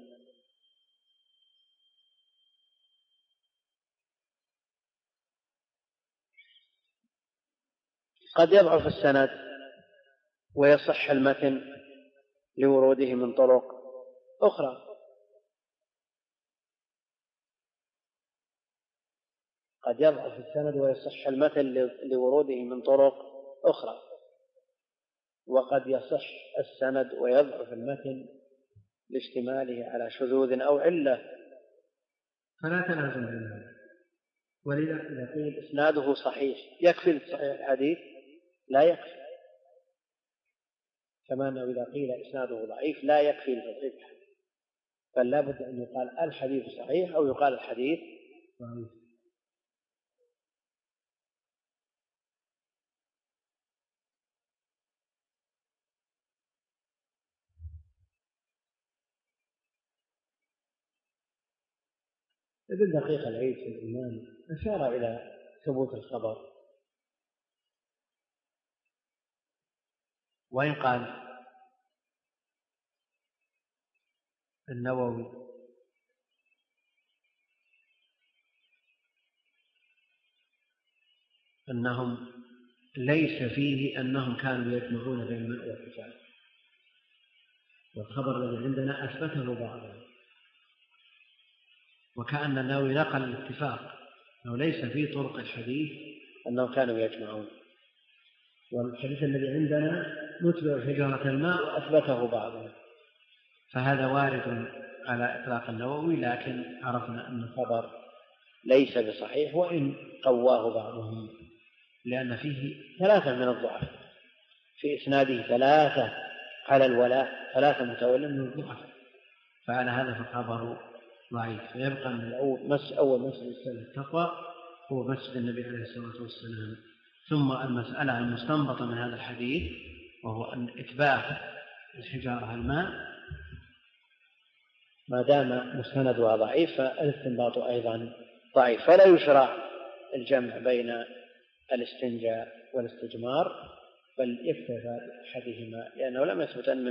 قد يضعف السند ويصح المتن لوروده من طرق أخرى، قد يضعف السند ويصح المتن لوروده من طرق أخرى، وقد يصح السند ويضعف المتن لاشتماله على شذوذ أو علة، فلا تلازم بينهم. ولذا إذا قيل إسناده صحيح يكفي صحيح الحديث؟ لا يكفي. كما أنه إذا قيل إسناده ضعيف لا يكفي لتصحيح الحديث، بل لا بد أن يقال الحديث صحيح أو يقال الحديث ضعيف. ابن دقيق العيد في الإيمان أشار إلى ثبوت الخبر، وإن قال النووي أنهم ليس فيه أنهم كانوا يجمعون بين الماء والحجارة، والخبر الذي عندنا أثبته بعضهم، وكأن النووي نقل الاتفاق أنه ليس في طرق الحديث أنهم كانوا يجمعون، والحديث الذي عندنا نتبع حجارة الماء وأثبته بعضهم، فهذا وارد على إطلاق النووي، لكن عرفنا أن الخبر ليس بصحيح وإن قواه بعضهم، لأن فيه 3 من الضعف، في إسناده 3 على الولاء، 3 متولين من الضعف، فعلى هذا فالخبر ضعيف. فيبقى أن أول مسجد السلف التقوى هو مسجد النبي عليه الصلاة والسلام. ثم المسألة المستنبطة من هذا الحديث وهو أن إتباع الحجارة الماء ما دام مستندها ضعيف فالاستنباط أيضا ضعيف، فلا يشرع الجمع بين الاستنجاء والاستجمار، بل يكتفى بأحدهما، لأنه لم يثبت أن